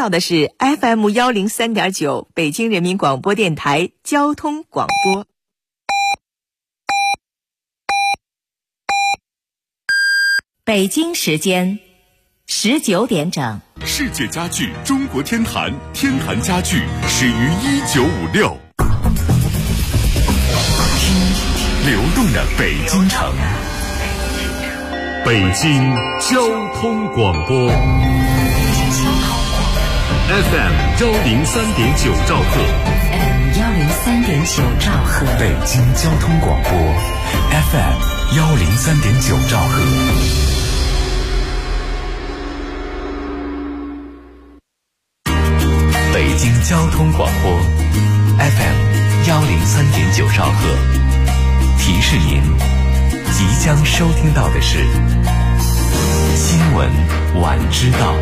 到的是 FM103.9 北京人民广播电台交通广播。北京时间19点整。 世界家具中国天坛，天坛家具始于1956。流动的北京城，北京交通广播 FM103.9 兆赫 103.9 兆赫， 北京交通广播 FM103.9 兆赫。北京交通广播 FM103.9 兆赫，提示您即将收听到的是新闻晚知道。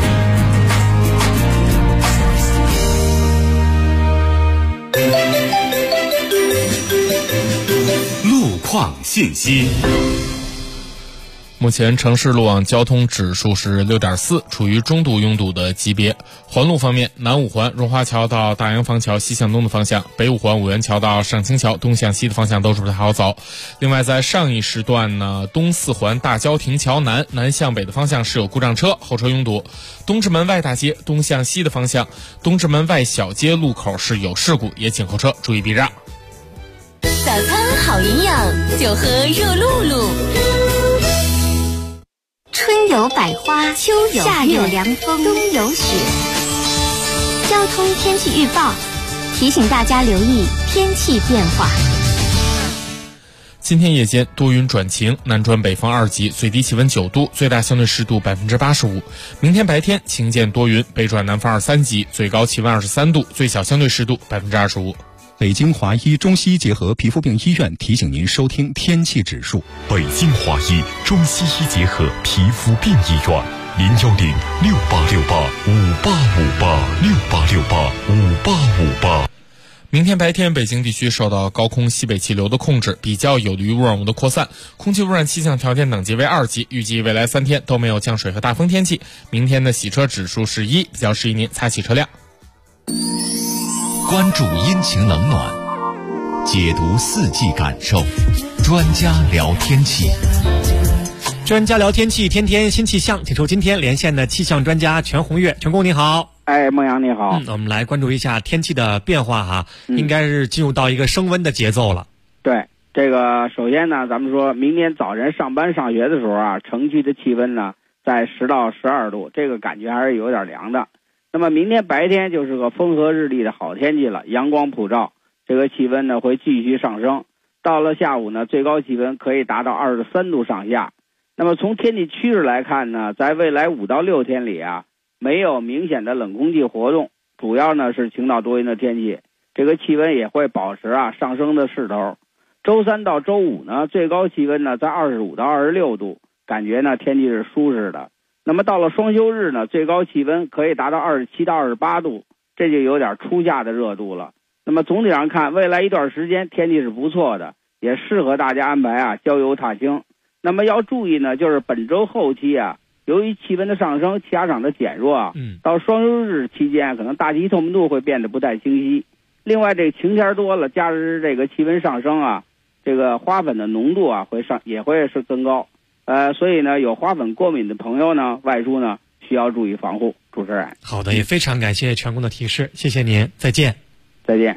路况信息。 目前城市路网交通指数是 6.4， 处于中度拥堵的级别。环路方面，南五环荣华桥到大洋坊桥西向东的方向，北五环五元桥到上清桥东向西的方向都是不太好走。另外在上一时段呢，东四环大郊亭桥南向北的方向是有故障车，后车拥堵。东直门外大街东向西的方向，东直门外小街路口是有事故，也请后车注意避让。 早餐好营养，就喝热露露。春有百花，秋有夏有凉风，冬有雪。交通天气预报提醒大家留意天气变化。 今天夜间多云转晴，南转北风2级，最低气温9度，最大相对湿度 85%。明天白天晴间多云，北转南风2、3级，最高气温23度，最小相对湿度 25%。 北京华医中西医结合皮肤病医院提醒您收听天气指数。 北京华医中西医结合皮肤病医院，010-6868-5858，6868-5858。 明天白天北京地区受到高空西北气流的控制，比较有利于污染物的扩散，空气污染气象条件等级为2级，预计未来3天都没有降水和大风天气。明天的洗车指数是1，比较适宜您擦洗车辆。 关注阴晴冷暖，解读四季感受，专家聊天气。 专家聊天气，天天新气象，请出今天连线的气象专家全红月。全工你好。 孟阳你好。 我们来关注一下天气的变化哈，应该是进入到一个升温的节奏了。 对，这个首先呢，咱们说明天早晨上班上学的时候啊，城区的气温呢在10到12度，这个感觉还是有点凉的。那么明天白天就是个风和日丽的好天气了，阳光普照，这个气温呢会继续上升。到了下午呢，最高气温可以达到23度上下。那么从天气趋势来看呢，在未来5到6天里啊，没有明显的冷空气活动，主要呢是晴到多云的天气，这个气温也会保持上升的势头。周3到周5呢，最高气温呢在25到26度，感觉呢天气是舒适的。那么到了双休日呢，最高气温可以达到27到28度，这就有点初夏的热度了。那么总体上看，未来一段时间天气是不错的，也适合大家安排郊游踏青。那么要注意呢，就是本周后期由于气温的上升，气压场的减弱到双休日期间可能大气透明度会变得不太清晰。另外这个晴天多了，加之这个气温上升这个花粉的浓度也会是增高。所以呢，有花粉过敏的朋友呢，外出呢需要注意防护。主持人， 好的，也非常感谢全工的提示，谢谢您，再见。 再见。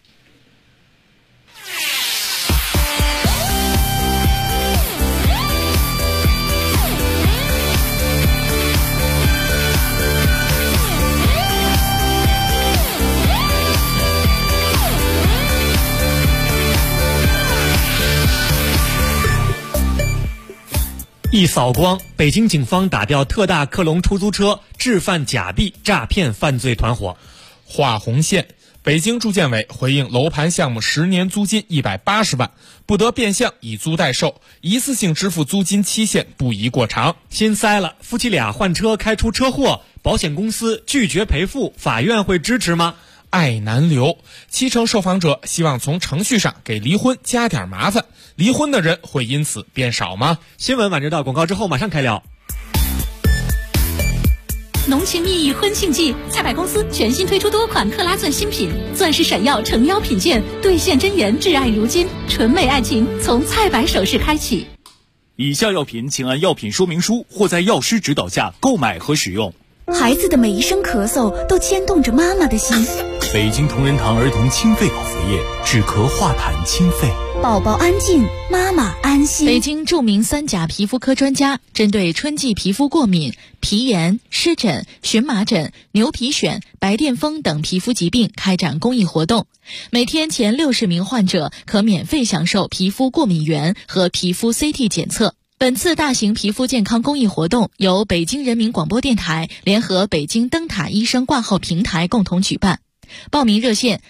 一扫光，北京警方打掉特大克隆出租车，制贩假币诈骗犯罪团伙。 画红线，北京住建委回应楼盘项目10年租金180万，不得变相以租代售，一次性支付租金期限不宜过长。 心塞了，夫妻俩换车开出车祸，保险公司拒绝赔付，法院会支持吗？ 爱难留，70%受访者希望从程序上给离婚加点麻烦，离婚的人会因此变少吗？ 新闻晚知道，广告之后马上开聊。 浓情蜜意婚庆季，菜百公司全新推出多款克拉钻新品，钻石闪耀诚邀品鉴，兑现真言挚爱如今，纯美爱情从菜百首饰开启。 以下药品请按药品说明书或在药师指导下购买和使用。 孩子的每一声咳嗽都牵动着妈妈的心。 北京同仁堂儿童清肺口服液，止咳化痰清肺， 宝宝安静，妈妈安心。 北京著名3甲皮肤科专家针对春季皮肤过敏、皮炎、湿疹、荨麻疹、牛皮癣、白癜风等皮肤疾病开展公益活动，每天前60名患者可免费享受皮肤过敏原和皮肤 CT 检测。本次大型皮肤健康公益活动由北京人民广播电台联合北京灯塔医生挂号平台共同举办。报名热线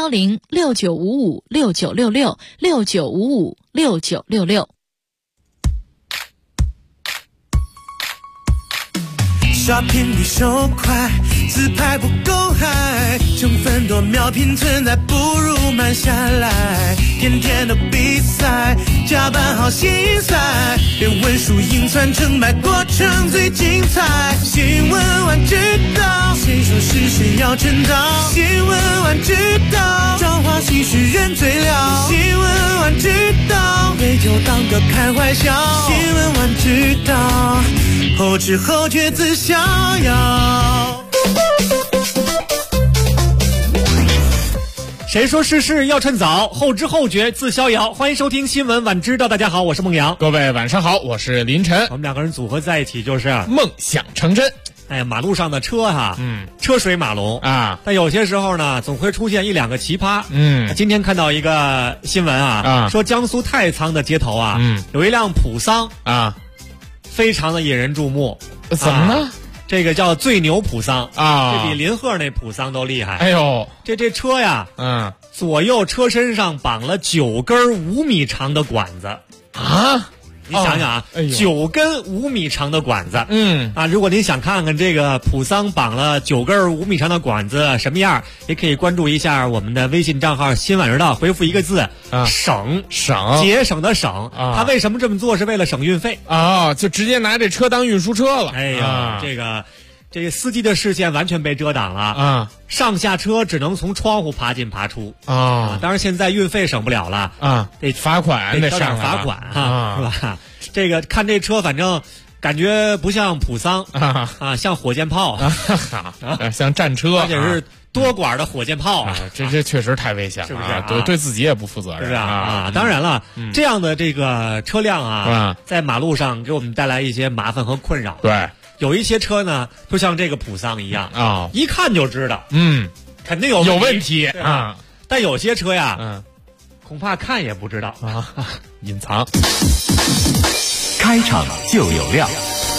01069556966 69556966。 shopping 比手快，自拍不够嗨，成分多秒拼存在，不如慢下来。天天的比赛，加班好心塞，别问输赢算成败，过程最精彩。新闻晚知道，谁说是谁要趁早？新闻晚知道，朝花夕拾人最了。新闻晚知道，杯酒当歌开怀笑。新闻晚知道，后知后觉自逍遥。 谁说事事要趁早，后知后觉自逍遥。欢迎收听新闻晚知道，大家好，我是孟阳。 各位晚上好，我是林晨。 我们两个人组合在一起就是梦想成真。 哎，马路上的车哈，车水马龙啊，但有些时候呢，总会出现1-2个奇葩。今天看到一个新闻啊，说江苏太仓的街头啊，有一辆普桑啊，非常的引人注目。 怎么呢？ 这个叫最牛普桑啊， 这比林鹤那普桑都厉害。 哎呦， 这车呀，左右车身上绑了9根5米长的管子啊。你想想啊，9根5米长的管子，如果您想看看这个普桑绑了9根5米长的管子什么样，也可以关注一下我们的微信账号新晚知道，回复一个字省，节省的省。他为什么这么做？是为了省运费啊，就直接拿这车当运输车了。 哎呀，这个司机的视线完全被遮挡了啊！上下车只能从窗户爬进爬出啊！当然现在运费省不了了啊，得罚款， 得上罚款啊，是吧？这个看这车，反正感觉不像普桑啊，像火箭炮像战车， 而且是多管的火箭炮啊！ 这确实太危险了， 是不是？ 对自己也不负责任， 是啊！当然了，这样的这个车辆啊，在马路上给我们带来一些麻烦和困扰。 对。 有一些车呢，就像这个普桑一样啊，一看就知道，肯定有问题啊。 但有些车呀，恐怕看也不知道啊， 隐藏。 开场就有料。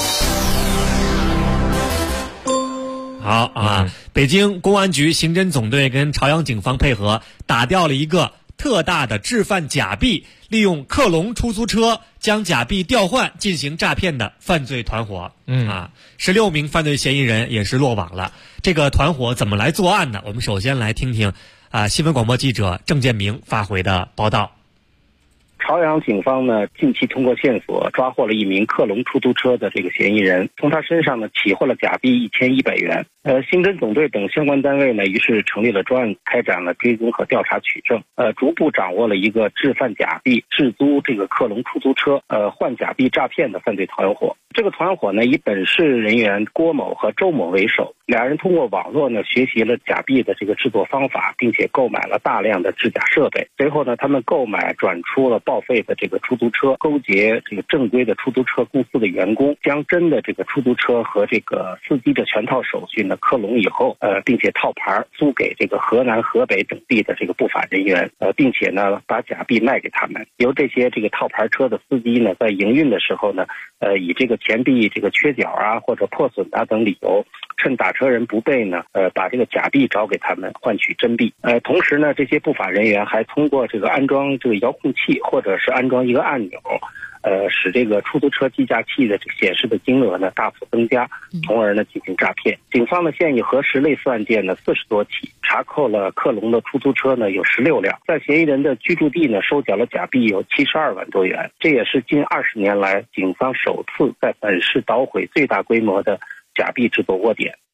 好啊，北京公安局刑侦总队跟朝阳警方配合，打掉了一个特大的制贩假币，利用克隆出租车将假币调换进行诈骗的犯罪团伙。16名犯罪嫌疑人也是落网了。这个团伙怎么来作案呢？我们首先来听听新闻广播记者郑建明发回的报道。 朝阳警方呢，近期通过线索抓获了一名克隆出租车的这个嫌疑人，从他身上呢起获了假币1100元。刑侦总队等相关单位呢，于是成立了专案，开展了追踪和调查取证，逐步掌握了一个制贩假币、制租这个克隆出租车、换假币诈骗的犯罪团伙。这个团伙呢，以本市人员郭某和周某为首，俩人通过网络呢学习了假币的这个制作方法，并且购买了大量的制假设备。随后呢，他们购买转出了报废的这个出租车，勾结这个正规的出租车公司的员工，将真的这个出租车和这个司机的全套手续呢克隆以后，并且套牌租给这个河南、河北等地的这个不法人员，并且呢把假币卖给他们。由这些这个套牌车的司机呢，在营运的时候呢，以这个钱币这个缺角啊或者破损啊等理由，趁打车人不备呢，把这个假币找给他们换取真币。同时呢，这些不法人员还通过这个安装这个遥控器或者是安装一个按钮，使这个出租车计价器的这个显示的金额呢大幅增加，从而呢进行诈骗。警方呢现已核实类似案件呢40多起，查扣了克隆的出租车呢有16辆，在嫌疑人的居住地呢收缴了假币有72万多元，这也是近20年来警方首次在本市捣毁最大规模的假币制作窝点。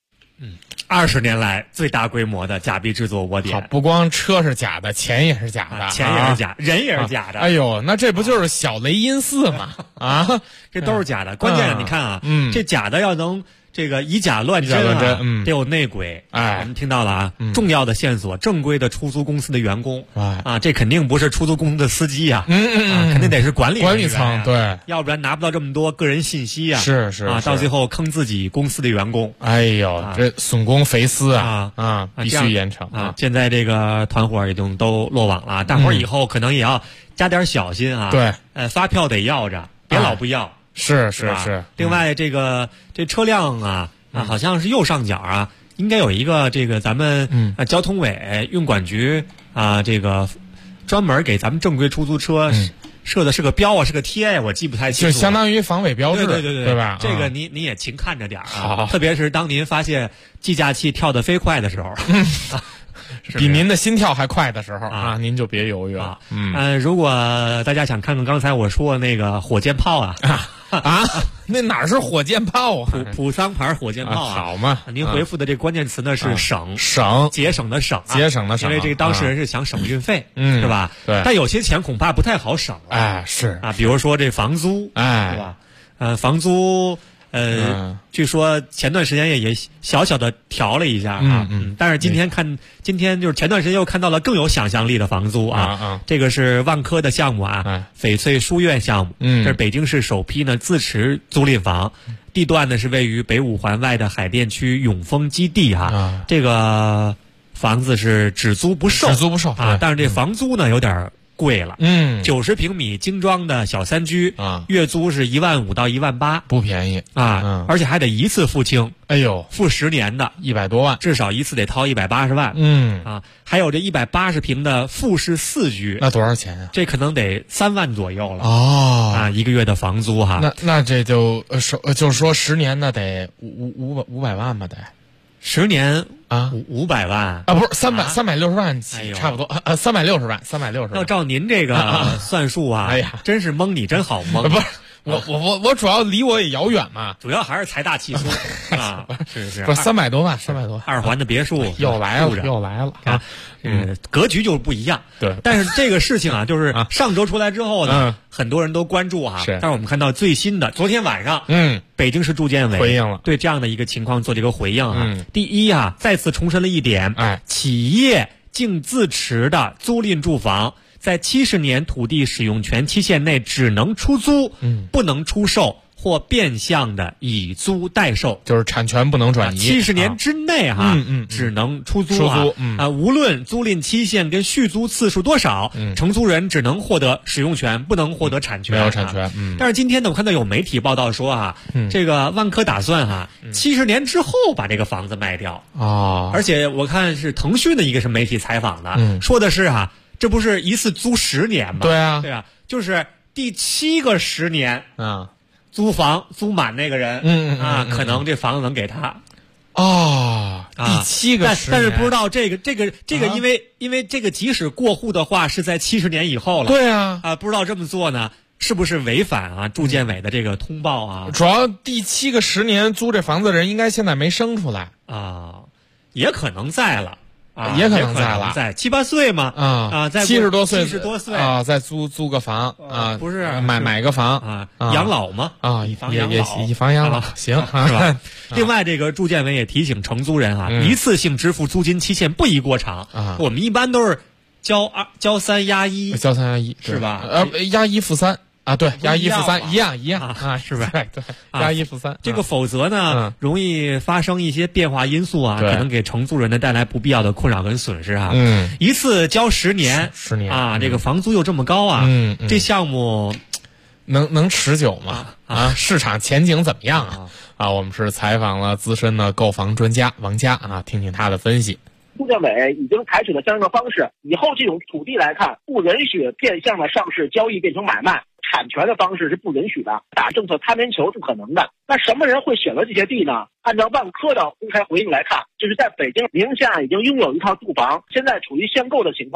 20年来最大规模的假币制作窝点。 不光车是假的，钱也是假的， 钱也是假，人也是假的。 哎呦，那这不就是小雷音寺吗？啊， 这都是假的。关键是你看啊，这假的要能这个以假乱真啊，得有内鬼。我们听到了啊，重要的线索，正规的出租公司的员工啊，这肯定不是出租公司的司机呀，肯定得是管理层， 对， 要不然拿不到这么多个人信息啊。 是啊， 到最后坑自己公司的员工。 哎呦，这损公肥私啊，必须严惩啊！现在这个团伙已经都落网了，大伙儿以后可能也要加点小心啊。 对， 发票得要着，别老不要。 是。 另外，这车辆啊，好像是右上角啊，应该有一个这个咱们交通委运管局啊，这个专门给咱们正规出租车设的是个标啊，是个贴，我记不太清楚。 就相当于防伪标志，对吧？ 这个你也勤看着点啊，特别是当您发现计价器跳得飞快的时候。 比您的心跳还快的时候啊，您就别犹豫了。 如果大家想看看刚才我说的那个火箭炮啊， 那哪是火箭炮啊？ 普桑牌火箭炮啊， 好嘛？ 您回复的这关键词呢是省，节省的省，因为这个当事人是想省运费，是吧？ 对。 但有些钱恐怕不太好省了。 是啊，比如说这房租，是吧？房租。据说前段时间也小小的调了一下啊，但是今天就是前段时间又看到了更有想象力的房租啊，这个是万科的项目啊，翡翠书院项目，这是北京市首批呢自持租赁房，地段呢是位于北五环外的海淀区永丰基地啊，这个房子是只租不售啊，但是这房租呢有点贵了，90平米精装的小3居啊，月租是15000到18000， 不便宜啊，而且还得一次付清， 哎呦， 付10年的 100多万， 至少一次得掏180万，啊，还有这180平的复式4居， 那多少钱啊？ 这可能得3万左右了啊， 一个月的房租哈， 那这就是说10年那得500万吧得。 10年啊，500万啊， 不是360万起，差不多360万。 要照您这个算数啊， 哎呀， 真是蒙你真好蒙。 不是我主要离我也遥远嘛， 主要还是财大气粗啊，是不是300多万，2 环的别墅又来了啊， 格局就是不一样。 对， 但是这个事情啊，就是上周出来之后呢，很多人都关注啊。但是我们看到最新的，昨天晚上，北京市住建委回应了， 对这样的一个情况做这个回应啊。第一啊，再次重申了一点，企业净自持的租赁住房，在70年土地使用权期限内只能出租，不能出售或变相的以租代售， 就是产权不能转移。 70年之内只能出租无论租赁期限跟续租次数多少，承租人只能获得使用权，不能获得产权。 没有产权。 但是今天呢，我看到有媒体报道说这个万科打算70年之后把这个房子卖掉而且我看是腾讯的一个是媒体采访的，说的是这不是一次租10年吗？ 对啊， 就是第7个10年租房租满那个人可能这房子能给他第7个10年， 但是不知道这个因为这个即使过户的话是在70年以后了， 对啊不知道这么做呢是不是违反住建委的这个通报啊？ 主要第7个10年租这房子的人应该现在没生出来也可能在了。 也可能在 7、8岁嘛在70多岁再租个房不是买个房养老嘛以房养老行是吧？ 另外，这个住建委也提醒承租人一次性支付租金期限不宜过长我们一般都是交3押1， 交3押1 是吧？ 押1付3。对，押1付3一样是不是？对，押1付3， 这个否则呢，容易发生一些变化因素可能给承租人呢带来不必要的困扰跟损失一次交10年这个房租又这么高这项目能持久吗？市场前景怎么样我们是采访了资深的购房专家王佳听听他的分析。 住建委已经采取了相应的方式，以后这种土地来看，不允许变相的上市交易变成买卖。产权的方式是不允许的，打政策擦边球是不可能的。那什么人会选择这些地呢？按照万科的公开回应来看，就是在北京名下已经拥有一套住房，现在处于限购的情况，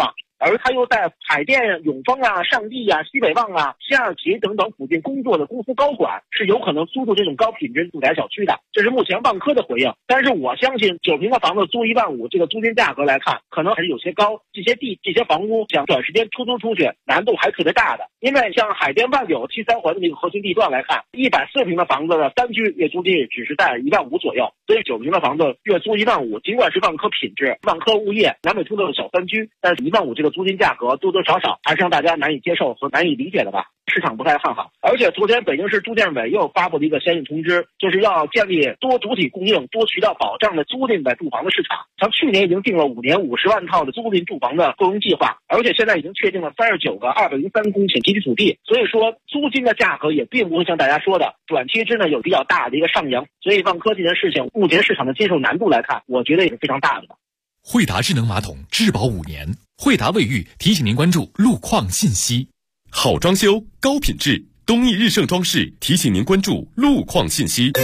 而他又在海淀、永丰啊、上地啊、西北旺啊、西二旗等等附近工作的公司高管是有可能租住这种高品质住宅小区的，这是目前万科的回应。但是我相信9平的房子租15000，这个租金价格来看，可能还是有些高。这些地、这些房屋想短时间出租出去，难度还特别大的。因为像海淀万柳7、3环的这个核心地段来看，140平的房子的3居月租金只是在15000左右，所以9平的房子月租15000，尽管是万科品质、万科物业、南北通的小3居，但是15000这个租金价格多多少少还是让大家难以接受和难以理解的吧。市场不太看好，而且昨天北京市住建委又发布了一个相应通知，就是要建立多主体供应、多渠道保障的租赁的住房的市场。像去年已经定了5年50万套的租赁住房的购用计划，而且现在已经确定了39个203公顷集体土地，所以说租金的价格也并不会像大家说的短期之内有比较大的一个上扬。所以万科这件事情，目前市场的接受难度来看，我觉得也是非常大的。 惠达智能马桶质保5年，惠达卫浴提醒您关注路况信息。好装修，高品质，东义日盛装饰提醒您关注路况信息。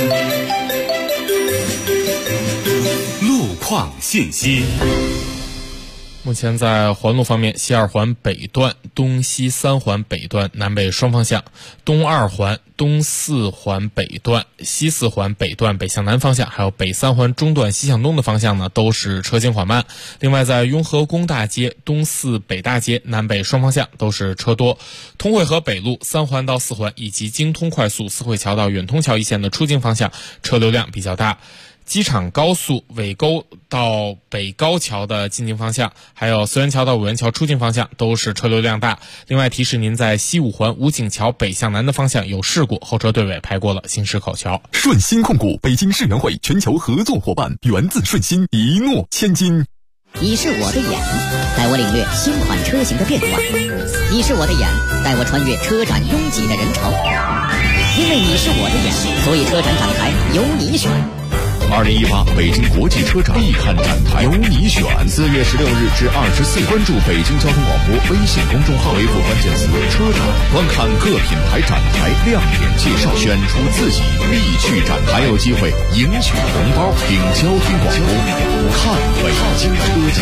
路况信息。 目前在环路方面，西2环北段、东西3环北段南北双方向，东2环、东4环北段、西4环北段北向南方向，还有北3环中段西向东的方向呢，都是车行缓慢。另外，在雍和宫大街、东4北大街南北双方向都是车多。通惠河北路3环到4环以及京通快速四惠桥到远通桥一线的出京方向车流量比较大。机场高速尾沟到北高桥的进京方向，还有思源桥到五元桥出京方向都是车流量大。另外提示您，在西5环武警桥北向南的方向有事故，后车队尾排过了新石口桥。 顺心控股北京世园会全球合作伙伴，源自顺心，一诺千金。 你是我的眼，带我领略新款车型的变化；你是我的眼，带我穿越车展拥挤的人潮。因为你是我的眼，所以车展展台由你选。 2018北京国际车展必看展台，由你选。 4月16日至24日，关注北京交通广播微信公众号，回复关键词“车展”，观看各品牌展台亮点介绍，选出自己必去展台，还有机会赢取红包。听交通广播，看北京车展。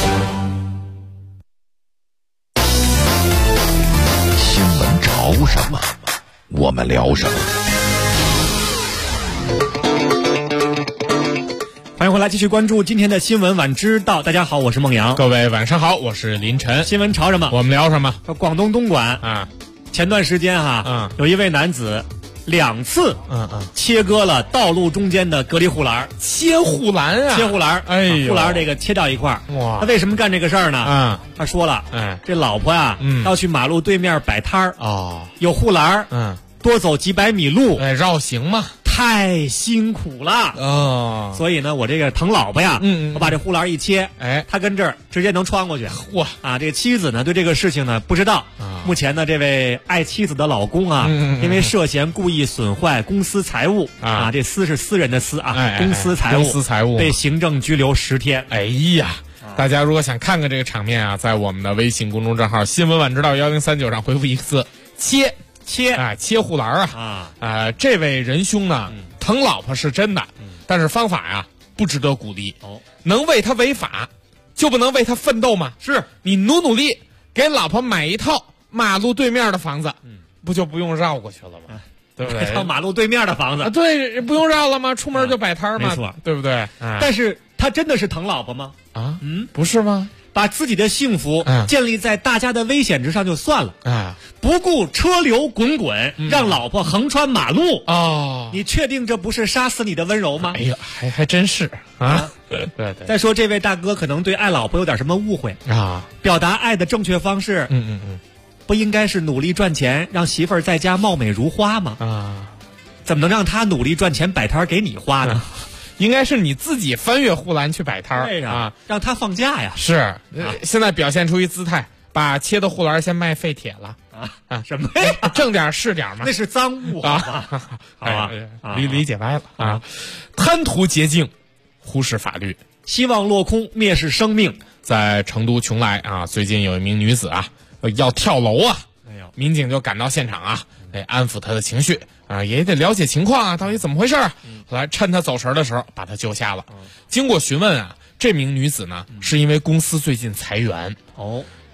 新闻潮什么，我们聊什么。 欢迎回来，继续关注今天的新闻晚知道。大家好，我是孟阳。 各位晚上好，我是林晨。 新闻潮什么？ 我们聊什么？ 广东东莞啊，前段时间有一位男子2次切割了道路中间的隔离护栏， 切护栏啊， 切护栏， 哎呦， 护栏这个切掉一块。 哇， 他为什么干这个事儿呢？他说了，这老婆呀，要去马路对面摆摊儿有护栏，多走几百米路， 绕行嘛。 太辛苦了所以呢，我这个疼老婆呀，我把这护栏一切，他跟这儿直接能穿过去。 哇这个妻子呢对这个事情呢不知道。目前呢，这位爱妻子的老公因为涉嫌故意损坏公司财物这私是私人的私公司财物被行政拘留10天。 哎呀，大家如果想看看这个场面在我们的微信公众账号新闻晚知道1039上回复一个字切护栏这位仁兄呢，疼老婆是真的，但是方法呀不值得鼓励。能为他违法，就不能为他奋斗吗？ 是你努力给老婆买一套马路对面的房子，不就不用绕过去了吗？对不对？ 一套马路对面的房子， 对，不用绕了吗？出门就摆摊嘛， 没错， 对不对？ 但是他真的是疼老婆吗？ 不是吗？ 把自己的幸福建立在大家的危险之上就算了不顾车流滚滚，让老婆横穿马路你确定这不是杀死你的温柔吗？ 哎呀，还真是对。 再说这位大哥可能对爱老婆有点什么误会表达爱的正确方式不应该是努力赚钱，让媳妇儿在家貌美如花吗？怎么能让他努力赚钱摆摊给你花呢？ 应该是你自己翻越护栏去摆摊让他放假呀。 是现在表现出一姿态，把切的护栏先卖废铁了什么呀？ 挣点是点嘛， 那是赃物理解歪了贪图捷径，忽视法律， 希望落空，蔑视生命。 在成都邛崃最近有一名女子要跳楼民警就赶到现场安抚她的情绪也得了解情况到底怎么回事后来趁她走神的时候把她救下了经过询问这名女子呢是因为公司最近裁员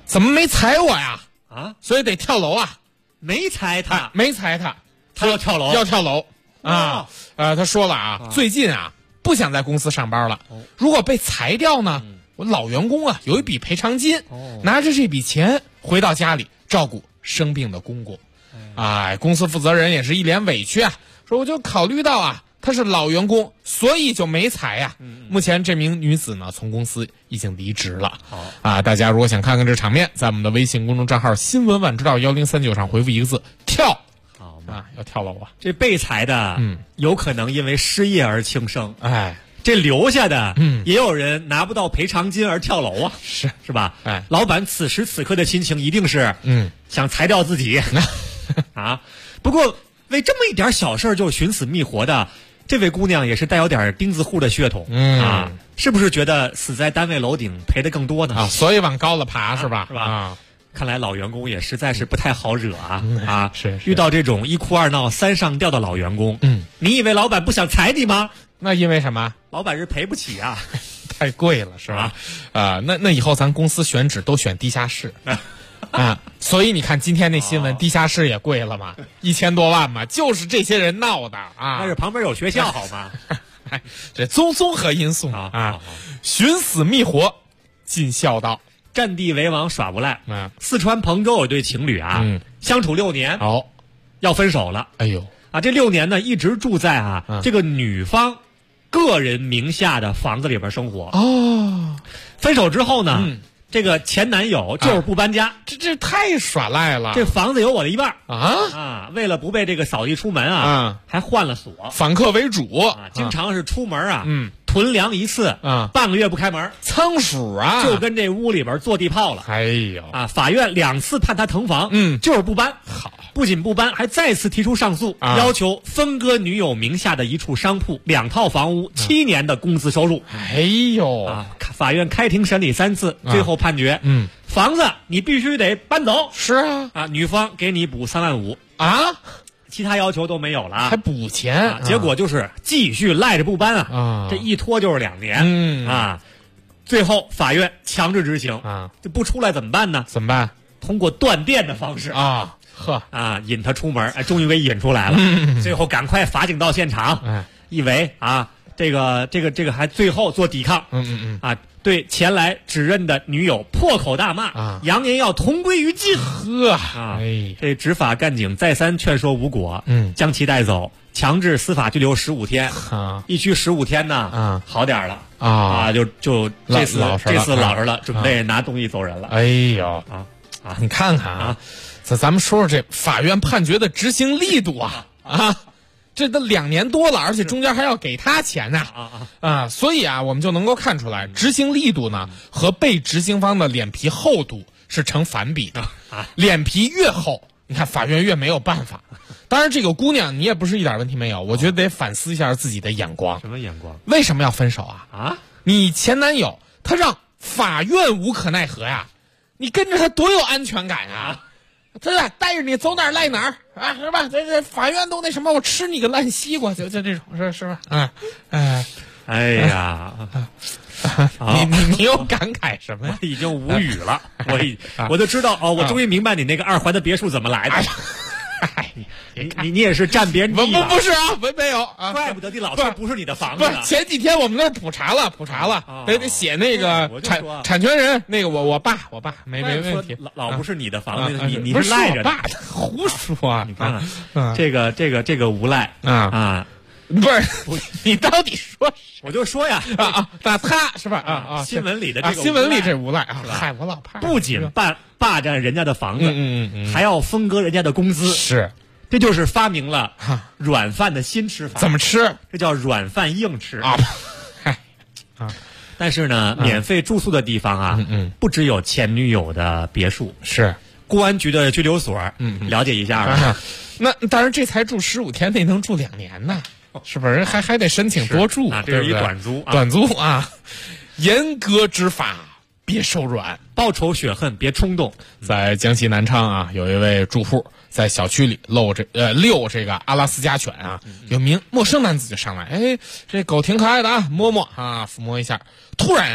怎么没踩我呀？ 啊， 所以得跳楼啊！ 没踩他， 没踩他， 他要跳楼， 要跳楼啊！他说了啊，最近啊不想在公司上班了。如果被裁掉呢，我老员工啊有一笔赔偿金，拿着这笔钱回到家里照顾生病的公公。哎，公司负责人也是一脸委屈啊，说我就考虑到啊他是老员工，所以就没裁呀。目前这名女子呢从公司已经离职了。大家如果想看看这场面，在我们的微信公众账号新闻晚知道1039上回复一个字跳。好啊，要跳楼啊！ 这被裁的有可能因为失业而轻生， 哎， 这留下的也有人拿不到赔偿金而跳楼啊，是吧？ 哎， 老板此时此刻的心情一定是想裁掉自己啊。不过为这么一点小事就寻死觅活的这位姑娘也是带有点钉子户的血统啊，是不是觉得死在单位楼顶赔的更多呢？ 啊，所以往高了爬是吧？ 是吧？啊，看来老员工也实在是不太好惹啊！ 是遇到这种一哭二闹三上吊的老员工，你以为老板不想裁你吗？ 那因为什么？ 老板是赔不起啊， 太贵了是吧？那以后咱公司选址都选地下室。啊，所以你看今天那新闻，地下室也贵了嘛，1000多万嘛，就是这些人闹的啊。 但是旁边有学校好吗？ 这综合因素啊，寻死觅活，尽孝道， 占地为王耍无赖。四川彭州有对情侣啊，相处6年，要分手了。 哎呦啊，这6年呢一直住在这个女方个人名下的房子里边生活。分手之后呢？这个前男友就是不搬家， 这太耍赖了。 这房子有我的一半啊！ 为了不被这个扫地出门还换了锁， 反客为主经常是出门囤粮一次半个月不开门， 仓鼠啊， 就跟这屋里边坐地炮了。 哎呦法院2次判他腾房，就是不搬。 好， 不仅不搬，还再次提出上诉，要求分割女友名下的一处商铺、2套房屋、7年的工资收入。 哎呦法院开庭审理3次，最后判决，房子你必须得搬走。 是女方给你补3万5其他要求都没有了， 还补钱。 结果就是继续赖着不搬这一拖就是2年最后法院强制执行这不出来怎么办呢？ 怎么办？ 通过断电的方式引他出门，终于给引出来了。最后赶快法警到现场，以为这个还最后做抵抗，对前来指认的女友破口大骂，扬言要同归于尽。这执法干警再三劝说无果，将其带走，强制司法拘留15天。一拘15天呢，好点了就这次老实了，准备拿东西走人了。 哎呦你看看咱们说说这法院判决的执行力度这都2年多了，而且中间还要给他钱呢所以我们就能够看出来，执行力度呢和被执行方的脸皮厚度是成反比的脸皮越厚，你看法院越没有办法。当然这个姑娘你也不是一点问题没有，我觉得得反思一下自己的眼光。 什么眼光？ 为什么要分手你前男友他让法院无可奈何呀，你跟着他多有安全感他带着你走哪儿赖哪儿是吧？这法院都那什么，我吃你个烂西瓜，就这种是吧？ 哎呀， 你又感慨什么呀？ 我已经无语了，我就知道我终于明白你那个2环的别墅怎么来的。你也是占别人地吧？ 不是没有怪不得你老说不是你的房子呢。 前几天我们那儿普查了，得写那个产权人，那个我爸没问题。 老不是你的房子，你是赖着的。 胡说！ 你看看这个无赖不是你到底说？ 我就说呀那他是吧新闻里的这个新闻里这无赖害我老怕。 不仅霸占人家的房子，还要分割人家的工资。 是。 这就是发明了软饭的新吃法。 怎么吃？ 这叫软饭硬吃但是呢，免费住宿的地方不只有前女友的别墅， 是公安局的拘留所。了解一下吧。 那当然，这才住15天，那能住2年呢，是不是？还得申请多住这是一短租短租严格执法，别手软， 报仇雪恨别冲动。 在江西南昌有一位住户在小区里遛这个阿拉斯加犬有名陌生男子就上来，这狗挺可爱的摸摸抚摸一下，突然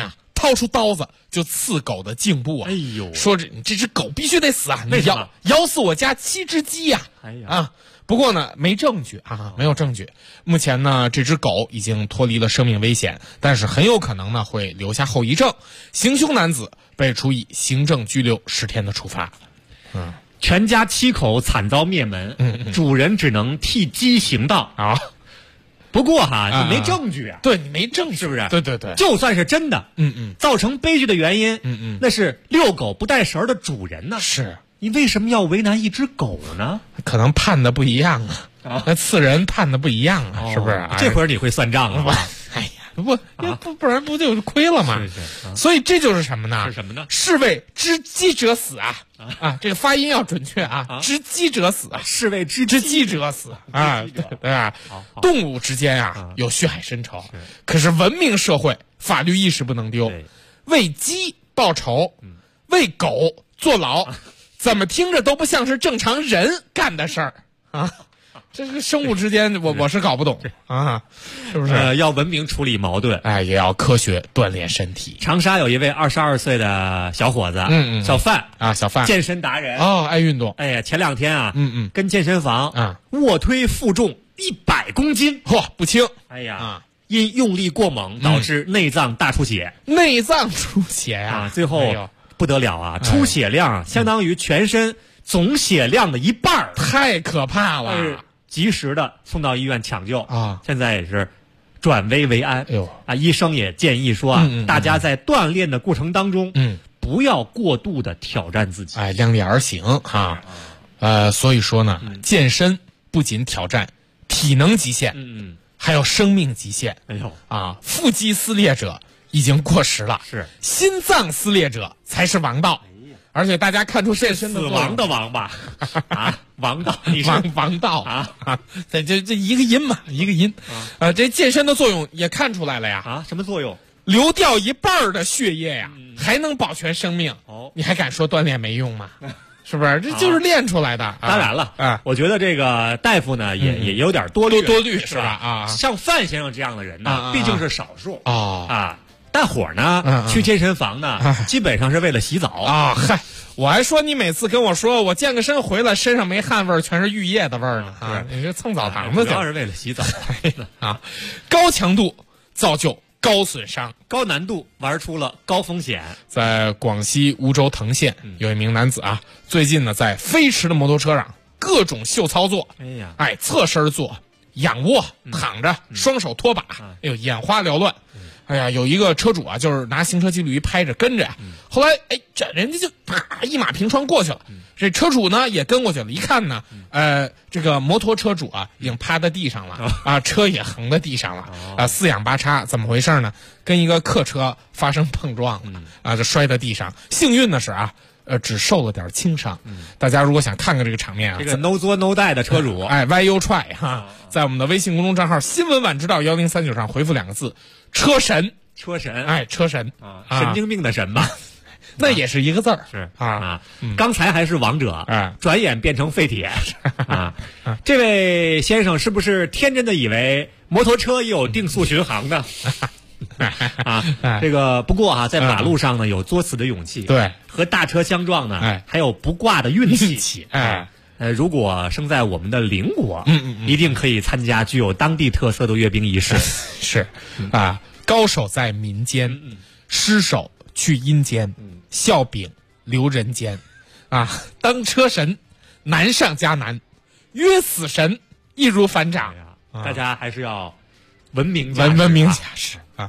掏出刀子就刺狗的颈部啊！ 哎呦， 说这只狗必须得死啊！ 为什么咬死我家7只鸡呀！ 哎呀啊！不过呢，没证据啊，没有证据。目前呢，这只狗已经脱离了生命危险，但是很有可能呢会留下后遗症。行凶男子被处以行政拘留10天的处罚。 全家7口惨遭灭门，主人只能替鸡行道啊。 不过哈，没证据啊。 对，你没证据， 是不是？ 对对对， 就算是真的，造成悲剧的原因，那是遛狗不带绳的主人呢。 是。 你为什么要为难一只狗呢？ 可能判的不一样啊，那刺人判的不一样啊，是不是？ 这会儿你会算账了吧？ 哎呀，不然不就亏了吗？所以这就是什么呢？ 是什么呢？ 是谓知鸡者死啊！这个发音要准确啊！知鸡者死啊！ 是谓知鸡者死啊！对吧？动物之间啊有血海深仇，可是文明社会法律意识不能丢，为鸡报仇，为狗坐牢。怎么听着都不像是正常人干的事儿啊！这个生物之间，我是搞不懂啊，是不是？ 要文明处理矛盾， 也要科学锻炼身体。 长沙有一位22岁的小伙子，小范啊，小范， 健身达人哦，爱运动。 哎呀，前2天啊，跟健身房卧推负重100公斤， 嚯，不轻！ 哎呀，因用力过猛导致内脏大出血， 内脏出血呀， 最后。不得了啊！出血量相当于全身总血量的1半， 太可怕了！ 及时的送到医院抢救啊， 现在也是转危为安。哎呦啊！医生也建议说大家在锻炼的过程当中，不要过度的挑战自己， 量力而行哈。所以说呢，健身不仅挑战体能极限，还有生命极限。 哎呦啊！腹肌撕裂者已经过时了， 是心脏撕裂者才是王道。而且大家看出健身的死亡的王吧？啊，王道，你是王道啊！这一个音嘛，一个音。这健身的作用也看出来了呀！ 啊，什么作用？ 流掉1半的血液呀，还能保全生命。你还敢说锻炼没用吗？是不是？这就是练出来的。 当然了，我觉得这个大夫呢也有点多虑是吧？ 啊，像范先生这样的人呢，毕竟是少数啊。 大伙儿呢去健身房呢，基本上是为了洗澡啊。嗨，我还说你每次跟我说我健个身回来身上没汗味儿，全是浴液的味儿呢啊！你是蹭澡堂子去？ 主要是为了洗澡啊。高强度造就高损伤， 高难度玩出了高风险。 在广西梧州藤县有一名男子啊，最近呢在飞驰的摩托车上各种秀操作。侧身坐、仰卧、躺着，双手托把，哎呦，眼花缭乱。哎呀，有一个车主啊，就是拿行车记录仪拍着跟着呀。后来，这人家就啪一马平川过去了。这车主呢也跟过去了，一看呢，这个摩托车主啊已经趴在地上了啊，车也横在地上了啊，四仰八叉，怎么回事呢？跟一个客车发生碰撞了啊，就摔在地上。幸运的是啊，只受了点轻伤。大家如果想看看这个场面啊， 这个 no 作 no die 的车主 ，YU try 哈，在我们的微信公众账号新闻晚知道1039上回复2个字。车神， 车神， 车神啊，神经病的神吧， 那也是一个字儿， 是啊。刚才还是王者，转眼变成废铁啊。这位先生是不是天真的以为摩托车也有定速巡航呢？啊，这个不过在马路上呢有作死的勇气， 对， 和大车相撞呢，还有不挂的运气，如果生在我们的邻国，一定可以参加具有当地特色的阅兵仪式。 是啊，高手在民间，失手去阴间，笑柄留人间。啊，当车神难上加难，约死神易如反掌。 大家还是要文明驾驶啊。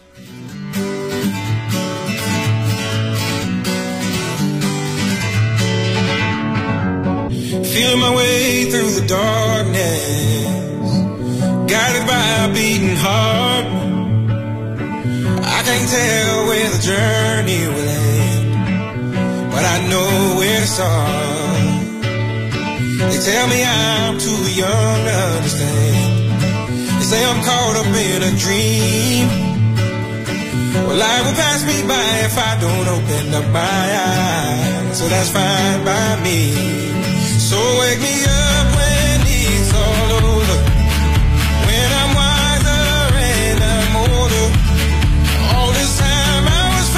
Feel my way through the darkness, guided by a beating heart. I can't tell where the journey will end, but I know where to start. They tell me I'm too young to understand. They say I'm caught up in a dream. Well, life will pass me by if I don't open up my eyes, so that's fine by me. So wake me up when it's all over, when I'm wiser and I'm older. All this time I was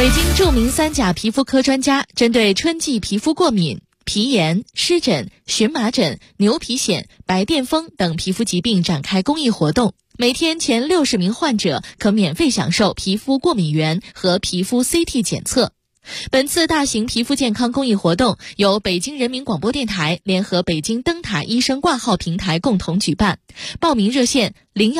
北京著名3甲皮肤科专家针对春季皮肤过敏、皮炎、湿疹、荨麻疹、牛皮癣、白癜风等皮肤疾病展开公益活动。每天前60名患者可免费享受皮肤过敏原和皮肤 CT 检测。本次大型皮肤健康公益活动由北京人民广播电台联合北京灯塔医生挂号平台共同举办。报名热线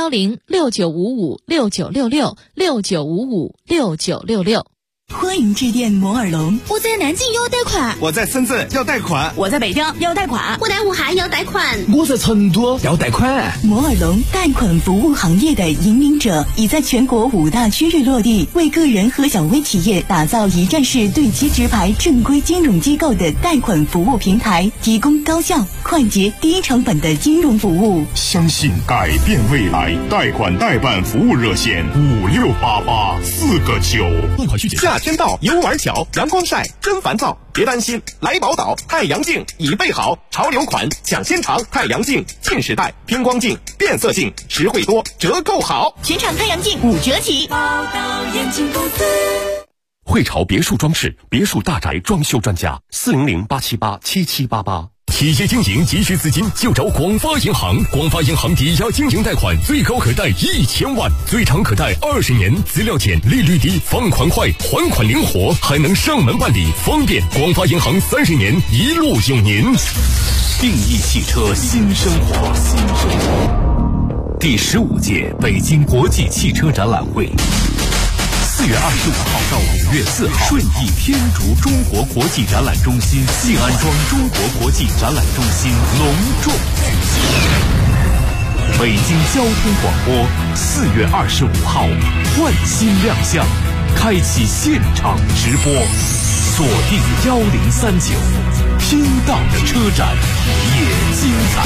010-6955-6966，6955-6966。 欢迎致电摩尔龙。我在南京要贷款， 我在深圳要贷款， 我在北京要贷款， 我在武汉要贷款， 我在成都要贷款。 摩尔龙贷款服务行业的引领者，已在全国5大区域落地，为个人和小微企业打造一站式对接直排正规金融机构的贷款服务平台，提供高效、快捷、低成本的金融服务。 相信改变未来，贷款代办服务热线5688-4个9。 贷款续检。夏天到，游玩巧，阳光晒，真烦躁。别担心，来宝岛太阳镜已备好，潮流款抢先尝太阳镜，近视带、偏光镜、变色镜，实惠多，折扣好， 全场太阳镜5折起。 宝岛眼镜公司。 汇潮别墅装饰，别墅大宅装修专家，400-878-7788。 企业经营急需资金就找广发银行，广发银行抵押经营贷款最高可贷1000万，最长可贷20年，资料简，利率低，放款快，还款灵活，还能上门办理，方便。广发银行30年一路有您。 定义汽车新生活，第15届北京国际汽车展览会。4月25号到5月4号，顺义天竺中国国际展览中心信安庄中国国际展览中心隆重举行。北京交通广播4月25号换新亮相，开启现场直播，锁定1039，听到的车展也精彩。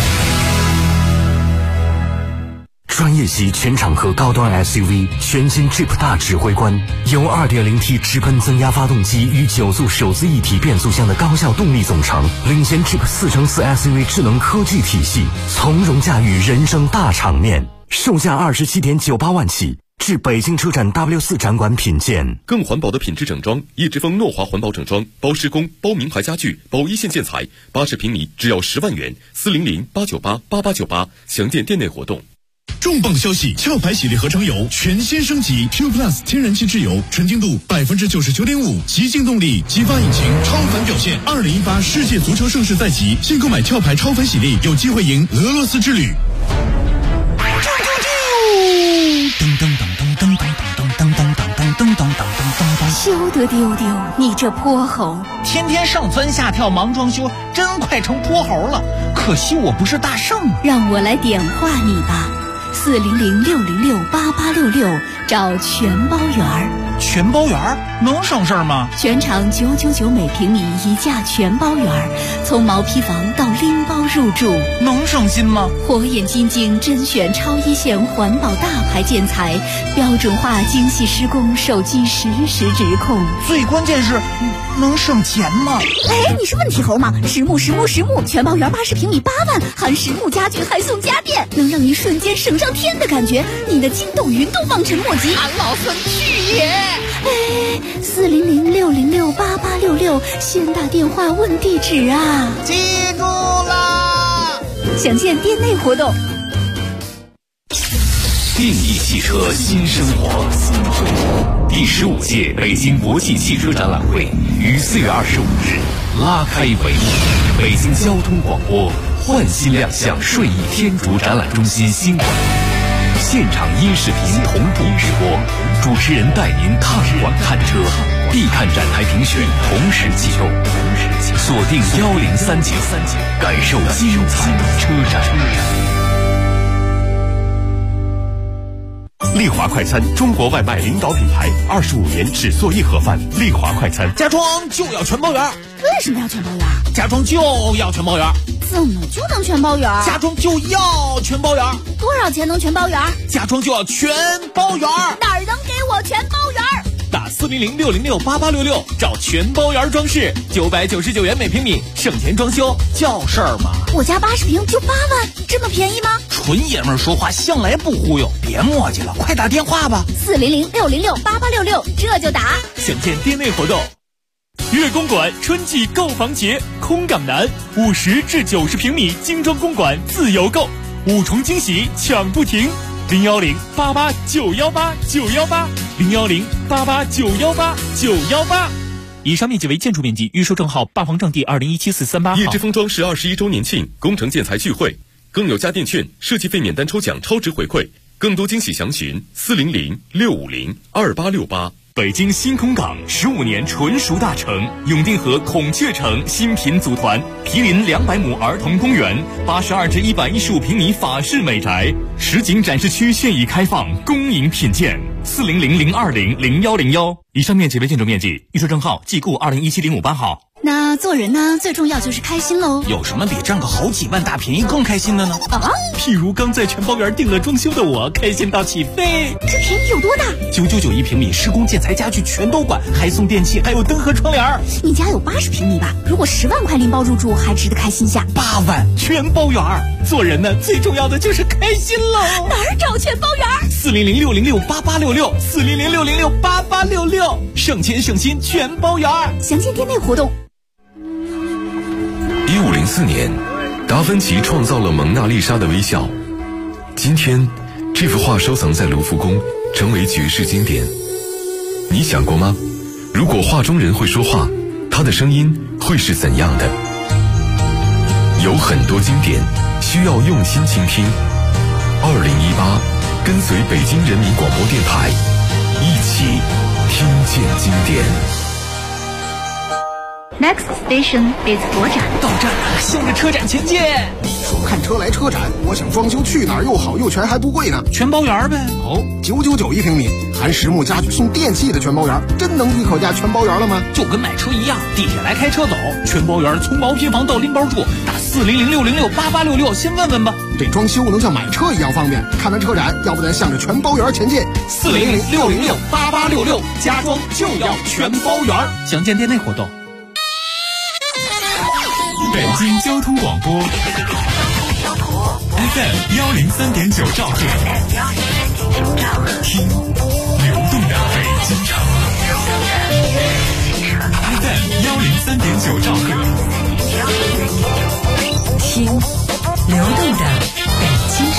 专业级全场合高端 SUV 全新 Jeep 大指挥官，由 2.0T 直喷增压发动机与9速手自一体变速箱的高效动力总成，领先 Jeep 4×4 SUV 智能科技体系，从容驾驭人生大场面。售价27.98万起，至北京车展 W4 展馆品鉴。 更环保的品质整装，叶之峰诺华环保整装，包施工、包名牌家具、包一线建材，80平米只要10万元，400-898-8898，详见店内活动。 重磅消息！壳牌洗涤合成油全新升级 ，Q Plus 天然气质油，纯净度99.5%，极净动力，激发引擎，超凡表现。2018世界足球盛世在即，现购买壳牌超凡洗涤，有机会赢俄罗斯之旅。 噔噔噔噔噔噔噔噔噔噔噔噔噔噔，休得丢丢！你这泼猴， 天天上蹿下跳忙装修，真快成泼猴了。可惜我不是大圣， 让我来点化你吧。400-606-8866，找全包圆儿。 全包圆儿能省事儿吗？ 全场999每平米一价全包圆儿，从毛坯房到拎包入住， 能省心吗？ 火眼金睛甄选超一线环保大牌建材，标准化精细施工，手机实时直控。 最关键是能省钱吗？ 哎，你是问题猴吗？实木全包圆80平米8万，含实木家具还送家电，能让你瞬间省上天的感觉，你的筋斗云都望尘莫及。 俺老孙去也！ 哎，400-606-8866，先打电话问地址啊！ 记住啦！ 详见店内活动。 定义汽车新生活，第15届北京国际汽车展览会于4月25日拉开帷幕。北京交通广播换新亮相顺义天竺展览中心新馆，现场音视频同步直播，主持人带您看馆看车，必看展台评选同时启动，锁定1039，感受精彩车展。 丽华快餐，中国外卖领导品牌，25年只做一盒饭。丽华快餐， 家装就要全包圆。 为什么要全包圆？ 家装就要全包圆。 怎么就能全包圆？ 家装就要全包圆。 多少钱能全包圆？ 家装就要全包圆。 哪儿能给我全包圆？ 打 400-606-8866，找全包园装饰，999元每平米，省钱装修叫事儿嘛。 我家80平就8万，这么便宜吗？ 纯爷们儿说话向来不忽悠，别磨叽了，快打电话吧。 400-606-8866，这就打。 详见店内活动。悦公馆春季购房节，空港南50至90平米精装公馆自由购，5重惊喜抢不停。010-88-918-918，010-88-918-918。以上面积为建筑面积，预售证号8房证第2017-438号。 叶之峰装饰21周年庆工程建材聚会，更有家电券、设计费免单抽奖超值回馈，更多惊喜详询400-650-2868。 北京新空港15年纯熟大城，永定河孔雀城新品组团，毗邻200亩儿童公园，82至115平米法式美宅，实景展示区现已开放，恭迎品鉴。400-020-0101。以上面积为建筑面积，预售证号即故2017-058号。 那做人呢，最重要就是开心喽。 有什么比挣个好几万大便宜更开心的呢？ 譬如刚在全包园定了装修的我，开心到起飞。 这便宜有多大 ？999一平米，施工建材家具全都管，还送电器，还有灯和窗帘。 你家有80平米吧？如果10万块拎包入住，还值得开心下。 8万全包园。 做人呢，最重要的就是开心喽。 哪儿找全包园 ？400-606-8866 400-606-8866，省钱省心全包园。 详见店内活动。 1504年，达芬奇创造了蒙娜丽莎的微笑。今天，这幅画收藏在卢浮宫，成为绝世经典。你想过吗？如果画中人会说话，他的声音会是怎样的？有很多经典需要用心倾听。2018，跟随北京人民广播电台，一起听见经典。 Next station is 国展。 到站了，向着车展前进。 说看车来车展，我想装修去哪儿又好又全还不贵呢？ 全包园呗。 哦，999一平米，含实木家具送电器的全包园，真能一口价全包园了吗？ 就跟买车一样，地铁来开车走，全包园从毛坯房到拎包住，打400-606-8866，先问问吧。 这装修能像买车一样方便，看完车展，要不咱向着全包园前进。 400-606-8866，家装就要全包园。详见店内活动。 北京交通广播 FM 103.9兆赫，听流动的北京城。FM 103.9兆赫， 听流动的北京城。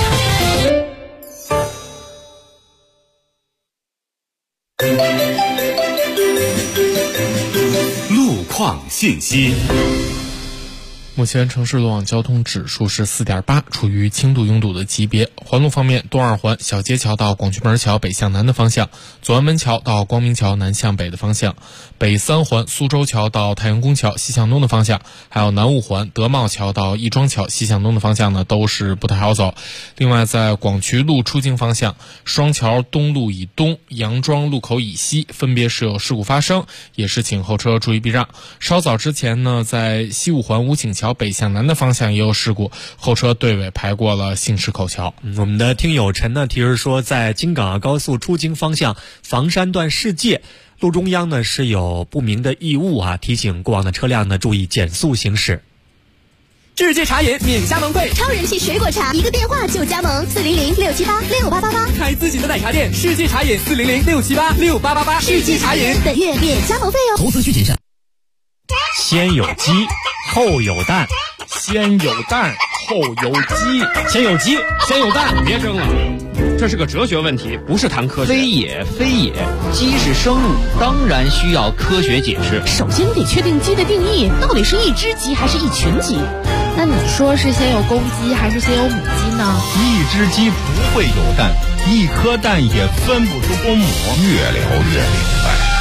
路况信息。 目前城市路网交通指数是4.8，处于轻度拥堵的级别。环路方面，东二环小街桥到广渠门桥北向南的方向，左安门桥到光明桥南向北的方向，北三环苏州桥到太阳宫桥西向东的方向，还有南五环德茂桥到亦庄桥西向东的方向呢，都是不太好走。另外，在广渠路出京方向，双桥东路以东、杨庄路口以西分别是有事故发生，也是请后车注意避让。稍早之前呢，在西五环武警桥北向南的方向也有事故，后车队尾排过了杏石口桥。 我们的听友陈呢提示说，在京港澳高速出京方向房山段世界路中央呢是有不明的异物啊，提醒过往的车辆呢注意减速行驶。 世界茶饮免加盟费， 超人气水果茶，一个电话就加盟，400-678-6888。 开自己的奶茶店，世界茶饮400-678-6888。世界茶饮本月免加盟费哦。 投资需谨慎。 先有鸡，后有蛋。 先有蛋，后有鸡。 先有鸡，先有蛋，别争了。这是个哲学问题，不是谈科学。 非也，非也，鸡是生物，当然需要科学解释。 首先得确定鸡的定义，到底是一只鸡还是一群鸡？ 那你说是先有公鸡还是先有母鸡呢？ 一只鸡不会有蛋，一颗蛋也分不出公母。 越聊越明白。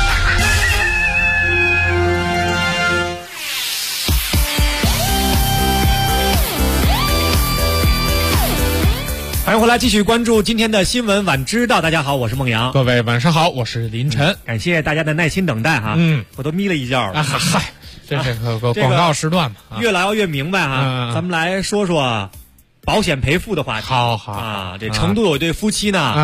欢迎回来，继续关注今天的新闻晚知道。大家好，我是孟阳。 各位晚上好，我是林晨。 感谢大家的耐心等待哈。我都眯了一觉了。 嗨，这是个广告时段嘛， 越聊越明白哈。咱们来说说保险赔付的话题。 好啊，这成都有一对夫妻呢，